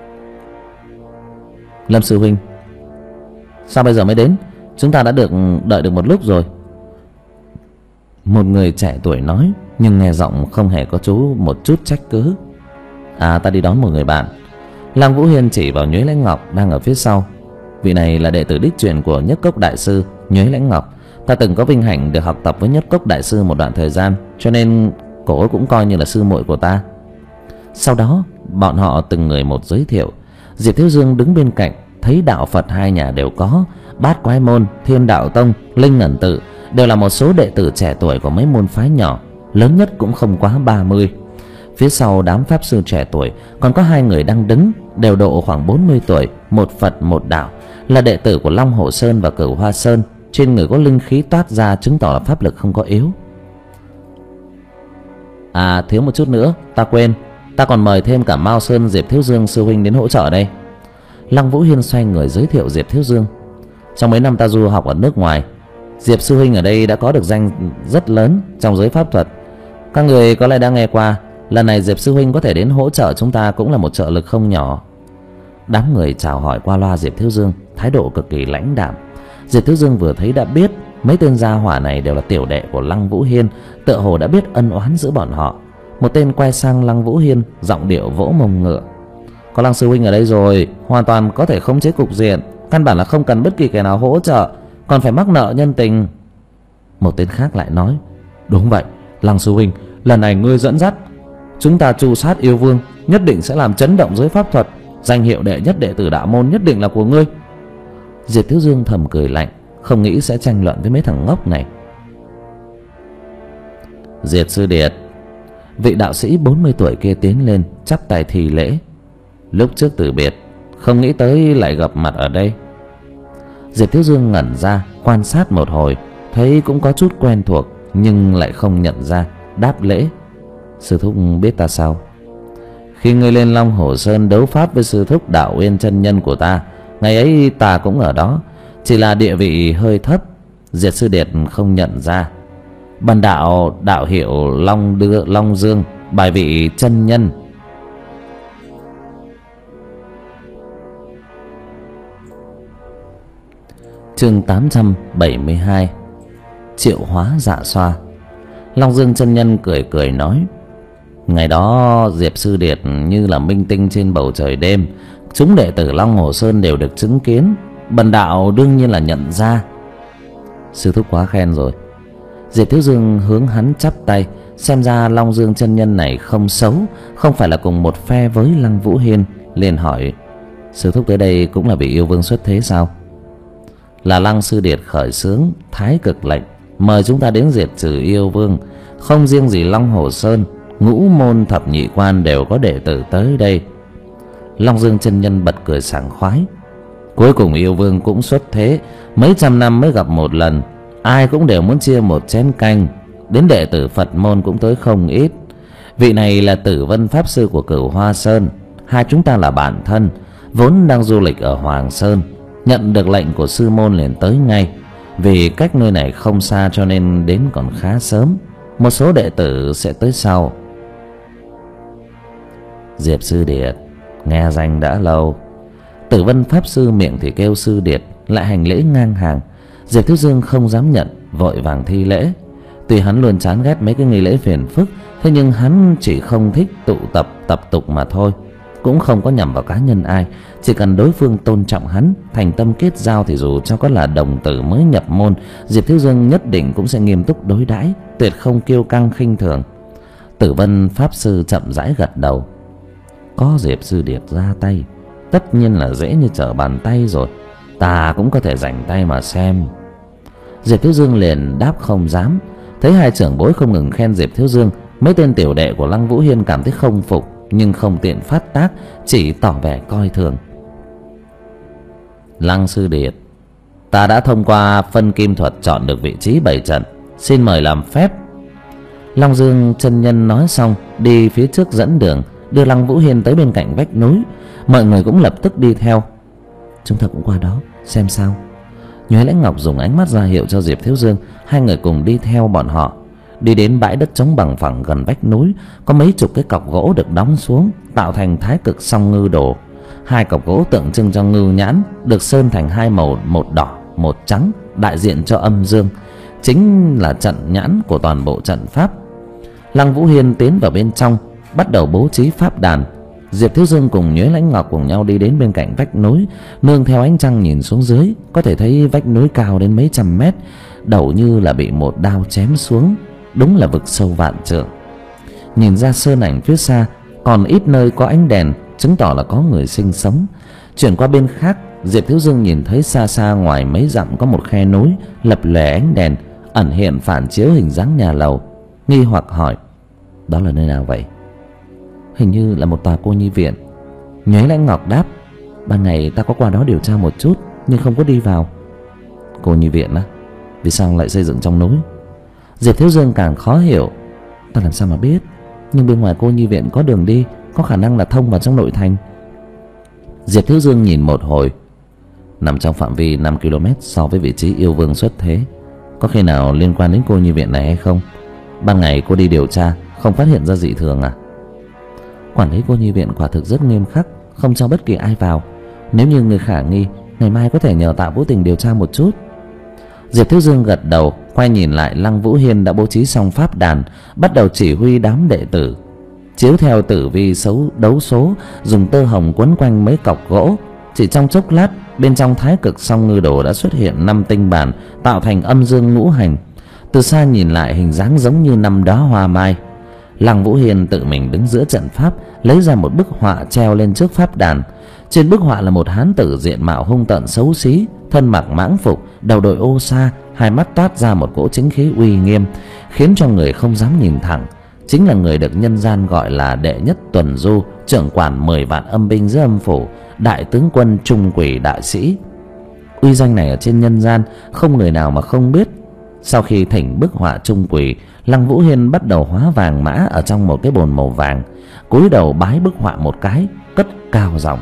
Lâm sư huynh, sao bây giờ mới đến? Chúng ta đã được đợi được một lúc rồi. Một người trẻ tuổi nói, nhưng nghe giọng không hề có chú một chút trách cứ. À, ta đi đón một người bạn. Lăng Vũ Hiên chỉ vào Nhuế Lãnh Ngọc đang ở phía sau. Vị này là đệ tử đích truyền của Nhất Cốc Đại Sư Nhuế Lãnh Ngọc. Ta từng có vinh hạnh được học tập với Nhất Cốc Đại Sư một đoạn thời gian, cho nên cô ấy cũng coi như là sư muội của ta. Sau đó bọn họ từng người một giới thiệu. Diệp Thiếu Dương đứng bên cạnh, thấy đạo Phật hai nhà đều có, Bát Quái Môn, Thiên Đạo Tông, Linh Ngẩn Tự đều là một số đệ tử trẻ tuổi của mấy môn phái nhỏ, lớn nhất cũng không quá ba mươi. Phía sau đám pháp sư trẻ tuổi còn có hai người đang đứng, đều độ khoảng bốn mươi tuổi, một Phật một đạo, là đệ tử của Long Hồ Sơn và Cửu Hoa Sơn. Trên người có linh khí toát ra, chứng tỏ là pháp lực không có yếu. À, thiếu một chút nữa, ta quên, ta còn mời thêm cả Mao Sơn Diệp Thiếu Dương sư huynh đến hỗ trợ đây. Lăng Vũ Hiên xoay người giới thiệu Diệp Thiếu Dương. Trong mấy năm ta du học ở nước ngoài, Diệp sư huynh ở đây đã có được danh rất lớn trong giới pháp thuật. Các người có lẽ đã nghe qua, lần này Diệp sư huynh có thể đến hỗ trợ chúng ta cũng là một trợ lực không nhỏ. Đám người chào hỏi qua loa Diệp Thiếu Dương, thái độ cực kỳ lãnh đạm. Diệp Thiếu Dương vừa thấy đã biết mấy tên gia hỏa này đều là tiểu đệ của Lăng Vũ Hiên, tựa hồ đã biết ân oán giữa bọn họ. Một tên quay sang Lăng Vũ Hiên, giọng điệu vỗ mông ngựa. Có Lăng sư huynh ở đây rồi, hoàn toàn có thể khống chế cục diện, căn bản là không cần bất kỳ kẻ nào hỗ trợ, còn phải mắc nợ nhân tình. Một tên khác lại nói, đúng vậy, Lăng sư huynh, lần này ngươi dẫn dắt chúng ta tru sát yêu vương, nhất định sẽ làm chấn động giới pháp thuật, danh hiệu đệ nhất đệ tử đạo môn nhất định là của ngươi. Diệp Thiếu Dương thầm cười lạnh, không nghĩ sẽ tranh luận với mấy thằng ngốc này. Diệp sư điệt. Vị đạo sĩ bốn mươi tuổi kia tiến lên, chắp tay thi lễ. Lúc trước từ biệt, không nghĩ tới lại gặp mặt ở đây. Diệp Thiếu Dương ngẩn ra, quan sát một hồi, thấy cũng có chút quen thuộc, nhưng lại không nhận ra, đáp lễ. Sư thúc biết ta sao? Khi ngươi lên Long Hồ Sơn đấu pháp với sư thúc Đạo Uyên chân nhân của ta, ngày ấy ta cũng ở đó, chỉ là địa vị hơi thấp. Diệp sư điệt không nhận ra. Bần đạo đạo hiệu Long đưa Long Dương, bài vị chân nhân. Chương tám trăm bảy mươi hai. Triệu hóa dạ xoa. Long Dương chân nhân cười cười nói, ngày đó Diệp sư điệt như là minh tinh trên bầu trời đêm, chúng đệ tử Long Hồ Sơn đều được chứng kiến, bần đạo đương nhiên là nhận ra. Sư thúc quá khen rồi. Diệp Thiếu Dương hướng hắn chắp tay, xem ra Long Dương chân nhân này không xấu, không phải là cùng một phe với Lăng Vũ Hiên, liền hỏi, sư thúc tới đây cũng là bị yêu vương xuất thế sao? Là Lăng sư điệt khởi xướng thái cực lệnh, mời chúng ta đến diệt trừ yêu vương. Không riêng gì Long Hồ Sơn, ngũ môn thập nhị quan đều có đệ tử tới đây. Long Dương chân nhân bật cười sảng khoái. Cuối cùng yêu vương cũng xuất thế, mấy trăm năm mới gặp một lần, ai cũng đều muốn chia một chén canh. Đến đệ tử Phật môn cũng tới không ít. Vị này là Tử Vân pháp sư của Cửu Hoa Sơn, hai chúng ta là bạn thân, vốn đang du lịch ở Hoàng Sơn, nhận được lệnh của sư môn liền tới ngay. Vì cách nơi này không xa cho nên đến còn khá sớm, một số đệ tử sẽ tới sau. Diệp sư điệt, nghe danh đã lâu. Tử Vân pháp sư miệng thì kêu sư điệt, lại hành lễ ngang hàng. Diệp Thiếu Dương không dám nhận, vội vàng thi lễ. Tuy hắn luôn chán ghét mấy cái nghi lễ phiền phức, thế nhưng hắn chỉ không thích tụ tập tập tục mà thôi, cũng không có nhằm vào cá nhân ai. Chỉ cần đối phương tôn trọng hắn, thành tâm kết giao, thì dù cho có là đồng tử mới nhập môn, Diệp Thiếu Dương nhất định cũng sẽ nghiêm túc đối đãi, tuyệt không kiêu căng khinh thường. Tử Vân pháp sư chậm rãi gật đầu. Có Diệp sư điệt ra tay, tất nhiên là dễ như trở bàn tay rồi, ta cũng có thể rảnh tay mà xem. Diệp Thiếu Dương liền đáp không dám. Thấy hai trưởng bối không ngừng khen Diệp Thiếu Dương, mấy tên tiểu đệ của Lăng Vũ Hiên cảm thấy không phục, nhưng không tiện phát tác, chỉ tỏ vẻ coi thường. Lăng sư điệt, ta đã thông qua phân kim thuật chọn được vị trí bày trận, xin mời làm phép. Long Dương chân nhân nói xong, đi phía trước dẫn đường, đưa Lăng Vũ Hiên tới bên cạnh vách núi. Mọi người cũng lập tức đi theo. Chúng ta cũng qua đó xem sao. Nhuế Lãnh Ngọc dùng ánh mắt ra hiệu cho Diệp Thiếu Dương. Hai người cùng đi theo bọn họ. Đi đến bãi đất trống bằng phẳng gần vách núi, có mấy chục cái cọc gỗ được đóng xuống, tạo thành thái cực song ngư đồ. Hai cọc gỗ tượng trưng cho ngưu nhãn, được sơn thành hai màu, một đỏ một trắng, đại diện cho âm dương, chính là trận nhãn của toàn bộ trận pháp. Lăng Vũ Hiên tiến vào bên trong, bắt đầu bố trí pháp đàn. Diệp Thiếu Dương cùng Nhuế Lãnh Ngọc cùng nhau đi đến bên cạnh vách núi, nương theo ánh trăng nhìn xuống dưới, có thể thấy vách núi cao đến mấy trăm mét, đầu như là bị một đao chém xuống, đúng là vực sâu vạn trượng. Nhìn ra sơn ảnh phía xa, còn ít nơi có ánh đèn, chứng tỏ là có người sinh sống. Chuyển qua bên khác, Diệp Thiếu Dương nhìn thấy xa xa ngoài mấy dặm có một khe núi lập lòe ánh đèn, ẩn hiện phản chiếu hình dáng nhà lầu. Nghi hoặc hỏi: đó là nơi nào vậy? Hình như là một tòa cô nhi viện. Nhuế Lãnh Ngọc đáp: ban ngày ta có qua đó điều tra một chút, nhưng không có đi vào. Cô nhi viện á? Vì sao lại xây dựng trong núi? Diệp Thiếu Dương càng khó hiểu. Ta làm sao mà biết, nhưng bên ngoài cô nhi viện có đường đi, có khả năng là thông vào trong nội thành. Diệp Thiếu Dương nhìn một hồi. Nằm trong phạm vi năm ki lô mét so với vị trí yêu vương xuất thế. Có khi nào liên quan đến cô nhi viện này hay không? Ban ngày cô đi điều tra, không phát hiện ra dị thường à? Quản lý cô nhi viện quả thực rất nghiêm khắc, không cho bất kỳ ai vào. Nếu như người khả nghi, ngày mai có thể nhờ Tạ Vũ Tình điều tra một chút. Diệp Thiếu Dương gật đầu, quay nhìn lại Lăng Vũ Hiên đã bố trí xong pháp đàn, bắt đầu chỉ huy đám đệ tử. Chiếu theo tử vi xấu đấu số, dùng tơ hồng quấn quanh mấy cọc gỗ. Chỉ trong chốc lát, bên trong thái cực song ngư đồ đã xuất hiện năm tinh bản, tạo thành âm dương ngũ hành. Từ xa nhìn lại hình dáng giống như năm đóa hoa mai. Lăng Vũ Hiên tự mình đứng giữa trận pháp, lấy ra một bức họa treo lên trước pháp đàn. Trên bức họa là một hán tử diện mạo hung tợn xấu xí, thân mặc mãng phục, đầu đội ô sa, hai mắt toát ra một cỗ chính khí uy nghiêm, khiến cho người không dám nhìn thẳng. Chính là người được nhân gian gọi là đệ nhất tuần du, trưởng quản mười vạn âm binh dưới âm phủ, đại tướng quân trung quỷ đại sĩ. Uy danh này ở trên nhân gian không người nào mà không biết. Sau khi thỉnh bức họa trung quỷ, Lăng Vũ Hiên bắt đầu hóa vàng mã ở trong một cái bồn màu vàng, cúi đầu bái bức họa một cái, cất cao giọng: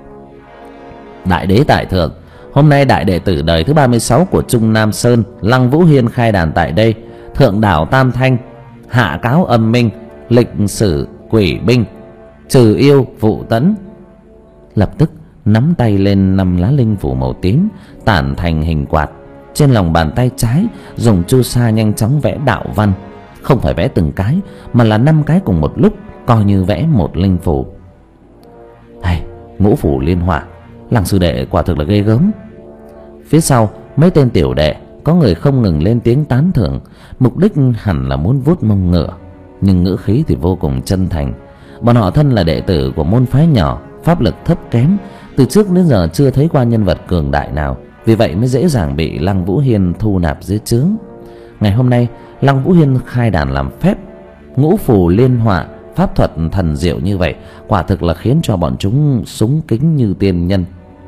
đại đế tại thượng, hôm nay đại đệ tử đời thứ ba mươi sáu của Trung Nam Sơn Lăng Vũ Hiên khai đàn tại đây. Thượng đảo Tam Thanh, hạ cáo âm minh, lịch sử quỷ binh, trừ yêu vụ tấn. Lập tức nắm tay lên năm lá linh phủ màu tím, tản thành hình quạt. Trên lòng bàn tay trái dùng chu sa nhanh chóng vẽ đạo văn, không phải vẽ từng cái mà là năm cái cùng một lúc, coi như vẽ một linh phủ. Hay, ngũ phủ liên hỏa, Lăng sư đệ quả thực là ghê gớm. Phía sau mấy tên tiểu đệ có người không ngừng lên tiếng tán thưởng, mục đích hẳn là muốn vuốt mông ngựa, nhưng ngữ khí thì vô cùng chân thành. Bọn họ thân là đệ tử của môn phái nhỏ, pháp lực thấp kém, từ trước đến giờ chưa thấy qua nhân vật cường đại nào, vì vậy mới dễ dàng bị Lăng Vũ Hiên thu nạp dưới trướng. Ngày hôm nay Lăng Vũ Hiên khai đàn làm phép, ngũ phù liên họa, pháp thuật thần diệu như vậy, quả thực là khiến cho bọn chúng súng kính như tiên nhân.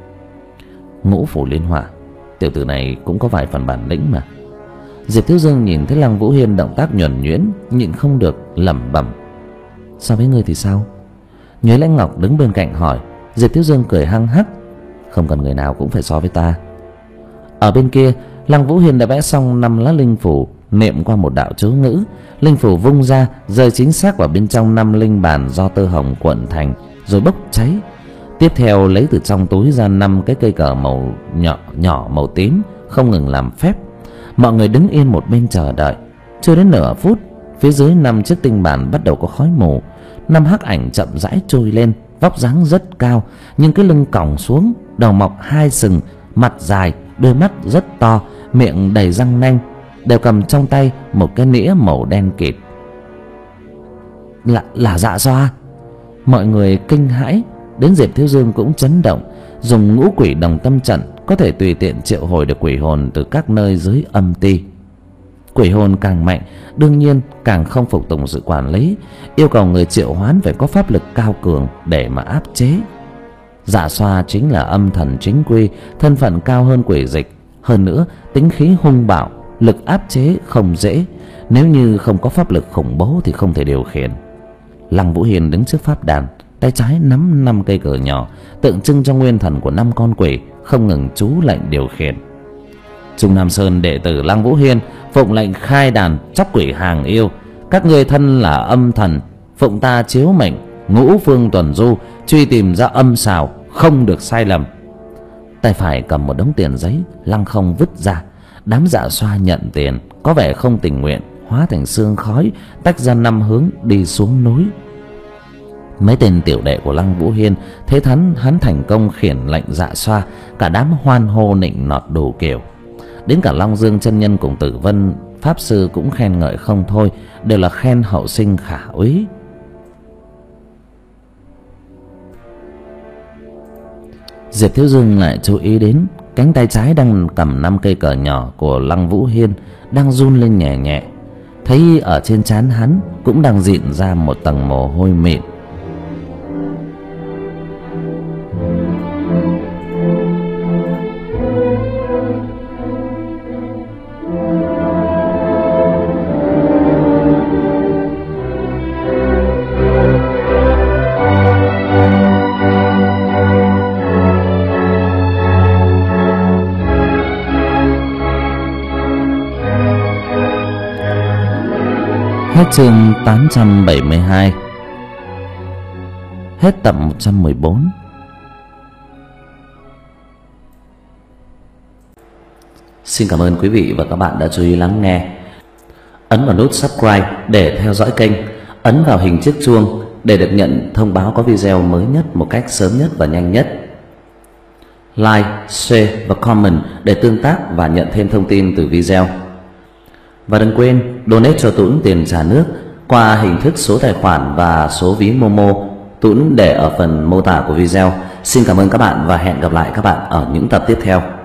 Ngũ phù liên họa, tiểu tử này cũng có vài phần bản lĩnh mà. Diệp Thiếu Dương nhìn thấy Lăng Vũ Hiên động tác nhuần nhuyễn, nhịn không được lẩm bẩm: so với ngươi thì sao? Nhuế Lãnh Ngọc đứng bên cạnh hỏi. Diệp Thiếu Dương cười hăng hắc: không cần người nào cũng phải so với ta. Ở bên kia, Lăng Vũ Hiên đã vẽ xong năm lá linh phủ, niệm qua một đạo chú ngữ, linh phủ vung ra rơi chính xác vào bên trong năm linh bàn do tơ hồng cuộn thành, rồi bốc cháy. Tiếp theo lấy từ trong túi ra năm cái cây cờ màu nhỏ nhỏ màu tím, không ngừng làm phép. Mọi người đứng yên một bên chờ đợi. Chưa đến nửa phút, phía dưới năm chiếc tinh bản bắt đầu có khói mù. Năm hắc ảnh chậm rãi trôi lên, vóc dáng rất cao, nhưng cái lưng còng xuống, đầu mọc hai sừng, mặt dài, đôi mắt rất to, miệng đầy răng nanh, đều cầm trong tay một cái nĩa màu đen kịt. Là, là Dạ Xoa. Mọi người kinh hãi, đến Diệp Thiếu Dương cũng chấn động. Dùng ngũ quỷ đồng tâm trận có thể tùy tiện triệu hồi được quỷ hồn từ các nơi dưới âm ti. Quỷ hồn càng mạnh, đương nhiên càng không phục tùng sự quản lý, yêu cầu người triệu hoán phải có pháp lực cao cường để mà áp chế. Dạ Xoa chính là âm thần chính quy, thân phận cao hơn quỷ dịch, hơn nữa tính khí hung bạo, lực áp chế không dễ, nếu như không có pháp lực khủng bố thì không thể điều khiển. Lăng Vũ Hiên đứng trước pháp đàn, tay trái nắm năm cây cờ nhỏ tượng trưng cho nguyên thần của năm con quỷ, không ngừng chú lệnh điều khiển. Trung Nam Sơn đệ tử Lăng Vũ Hiên phụng lệnh khai đàn chóc quỷ hàng yêu. Các người thân là âm thần, phụng ta chiếu mệnh, ngũ phương tuần du, truy tìm ra âm xào, không được sai lầm. Tay phải cầm một đống tiền giấy, lăng không vứt ra. Đám Dạ Xoa nhận tiền, có vẻ không tình nguyện, hóa thành sương khói, tách ra năm hướng đi xuống núi. Mấy tên tiểu đệ của Lăng Vũ Hiên thấy hắn hắn thành công khiển lệnh Dạ Xoa, cả đám hoan hô nịnh nọt đủ kiểu. Đến cả Long Dương chân nhân cùng Tử Vân pháp sư cũng khen ngợi không thôi, đều là khen hậu sinh khả úy. Diệp Thiếu Dương lại chú ý đến cánh tay trái đang cầm năm cây cờ nhỏ của Lăng Vũ Hiên đang run lên nhẹ nhẹ, thấy ở trên trán hắn cũng đang dịn ra một tầng mồ hôi mịn. Hết chương tám trăm bảy mươi hai. Hết tập một trăm mười bốn. Xin cảm ơn quý vị và các bạn đã chú ý lắng nghe. Ấn vào nút subscribe để theo dõi kênh, ấn vào hình chiếc chuông để được nhận thông báo có video mới nhất một cách sớm nhất và nhanh nhất. Like, share và comment để tương tác và nhận thêm thông tin từ video. Và đừng quên donate cho Tuấn tiền trả nước qua hình thức số tài khoản và số ví Momo, Tuấn để ở phần mô tả của video. Xin cảm ơn các bạn và hẹn gặp lại các bạn ở những tập tiếp theo.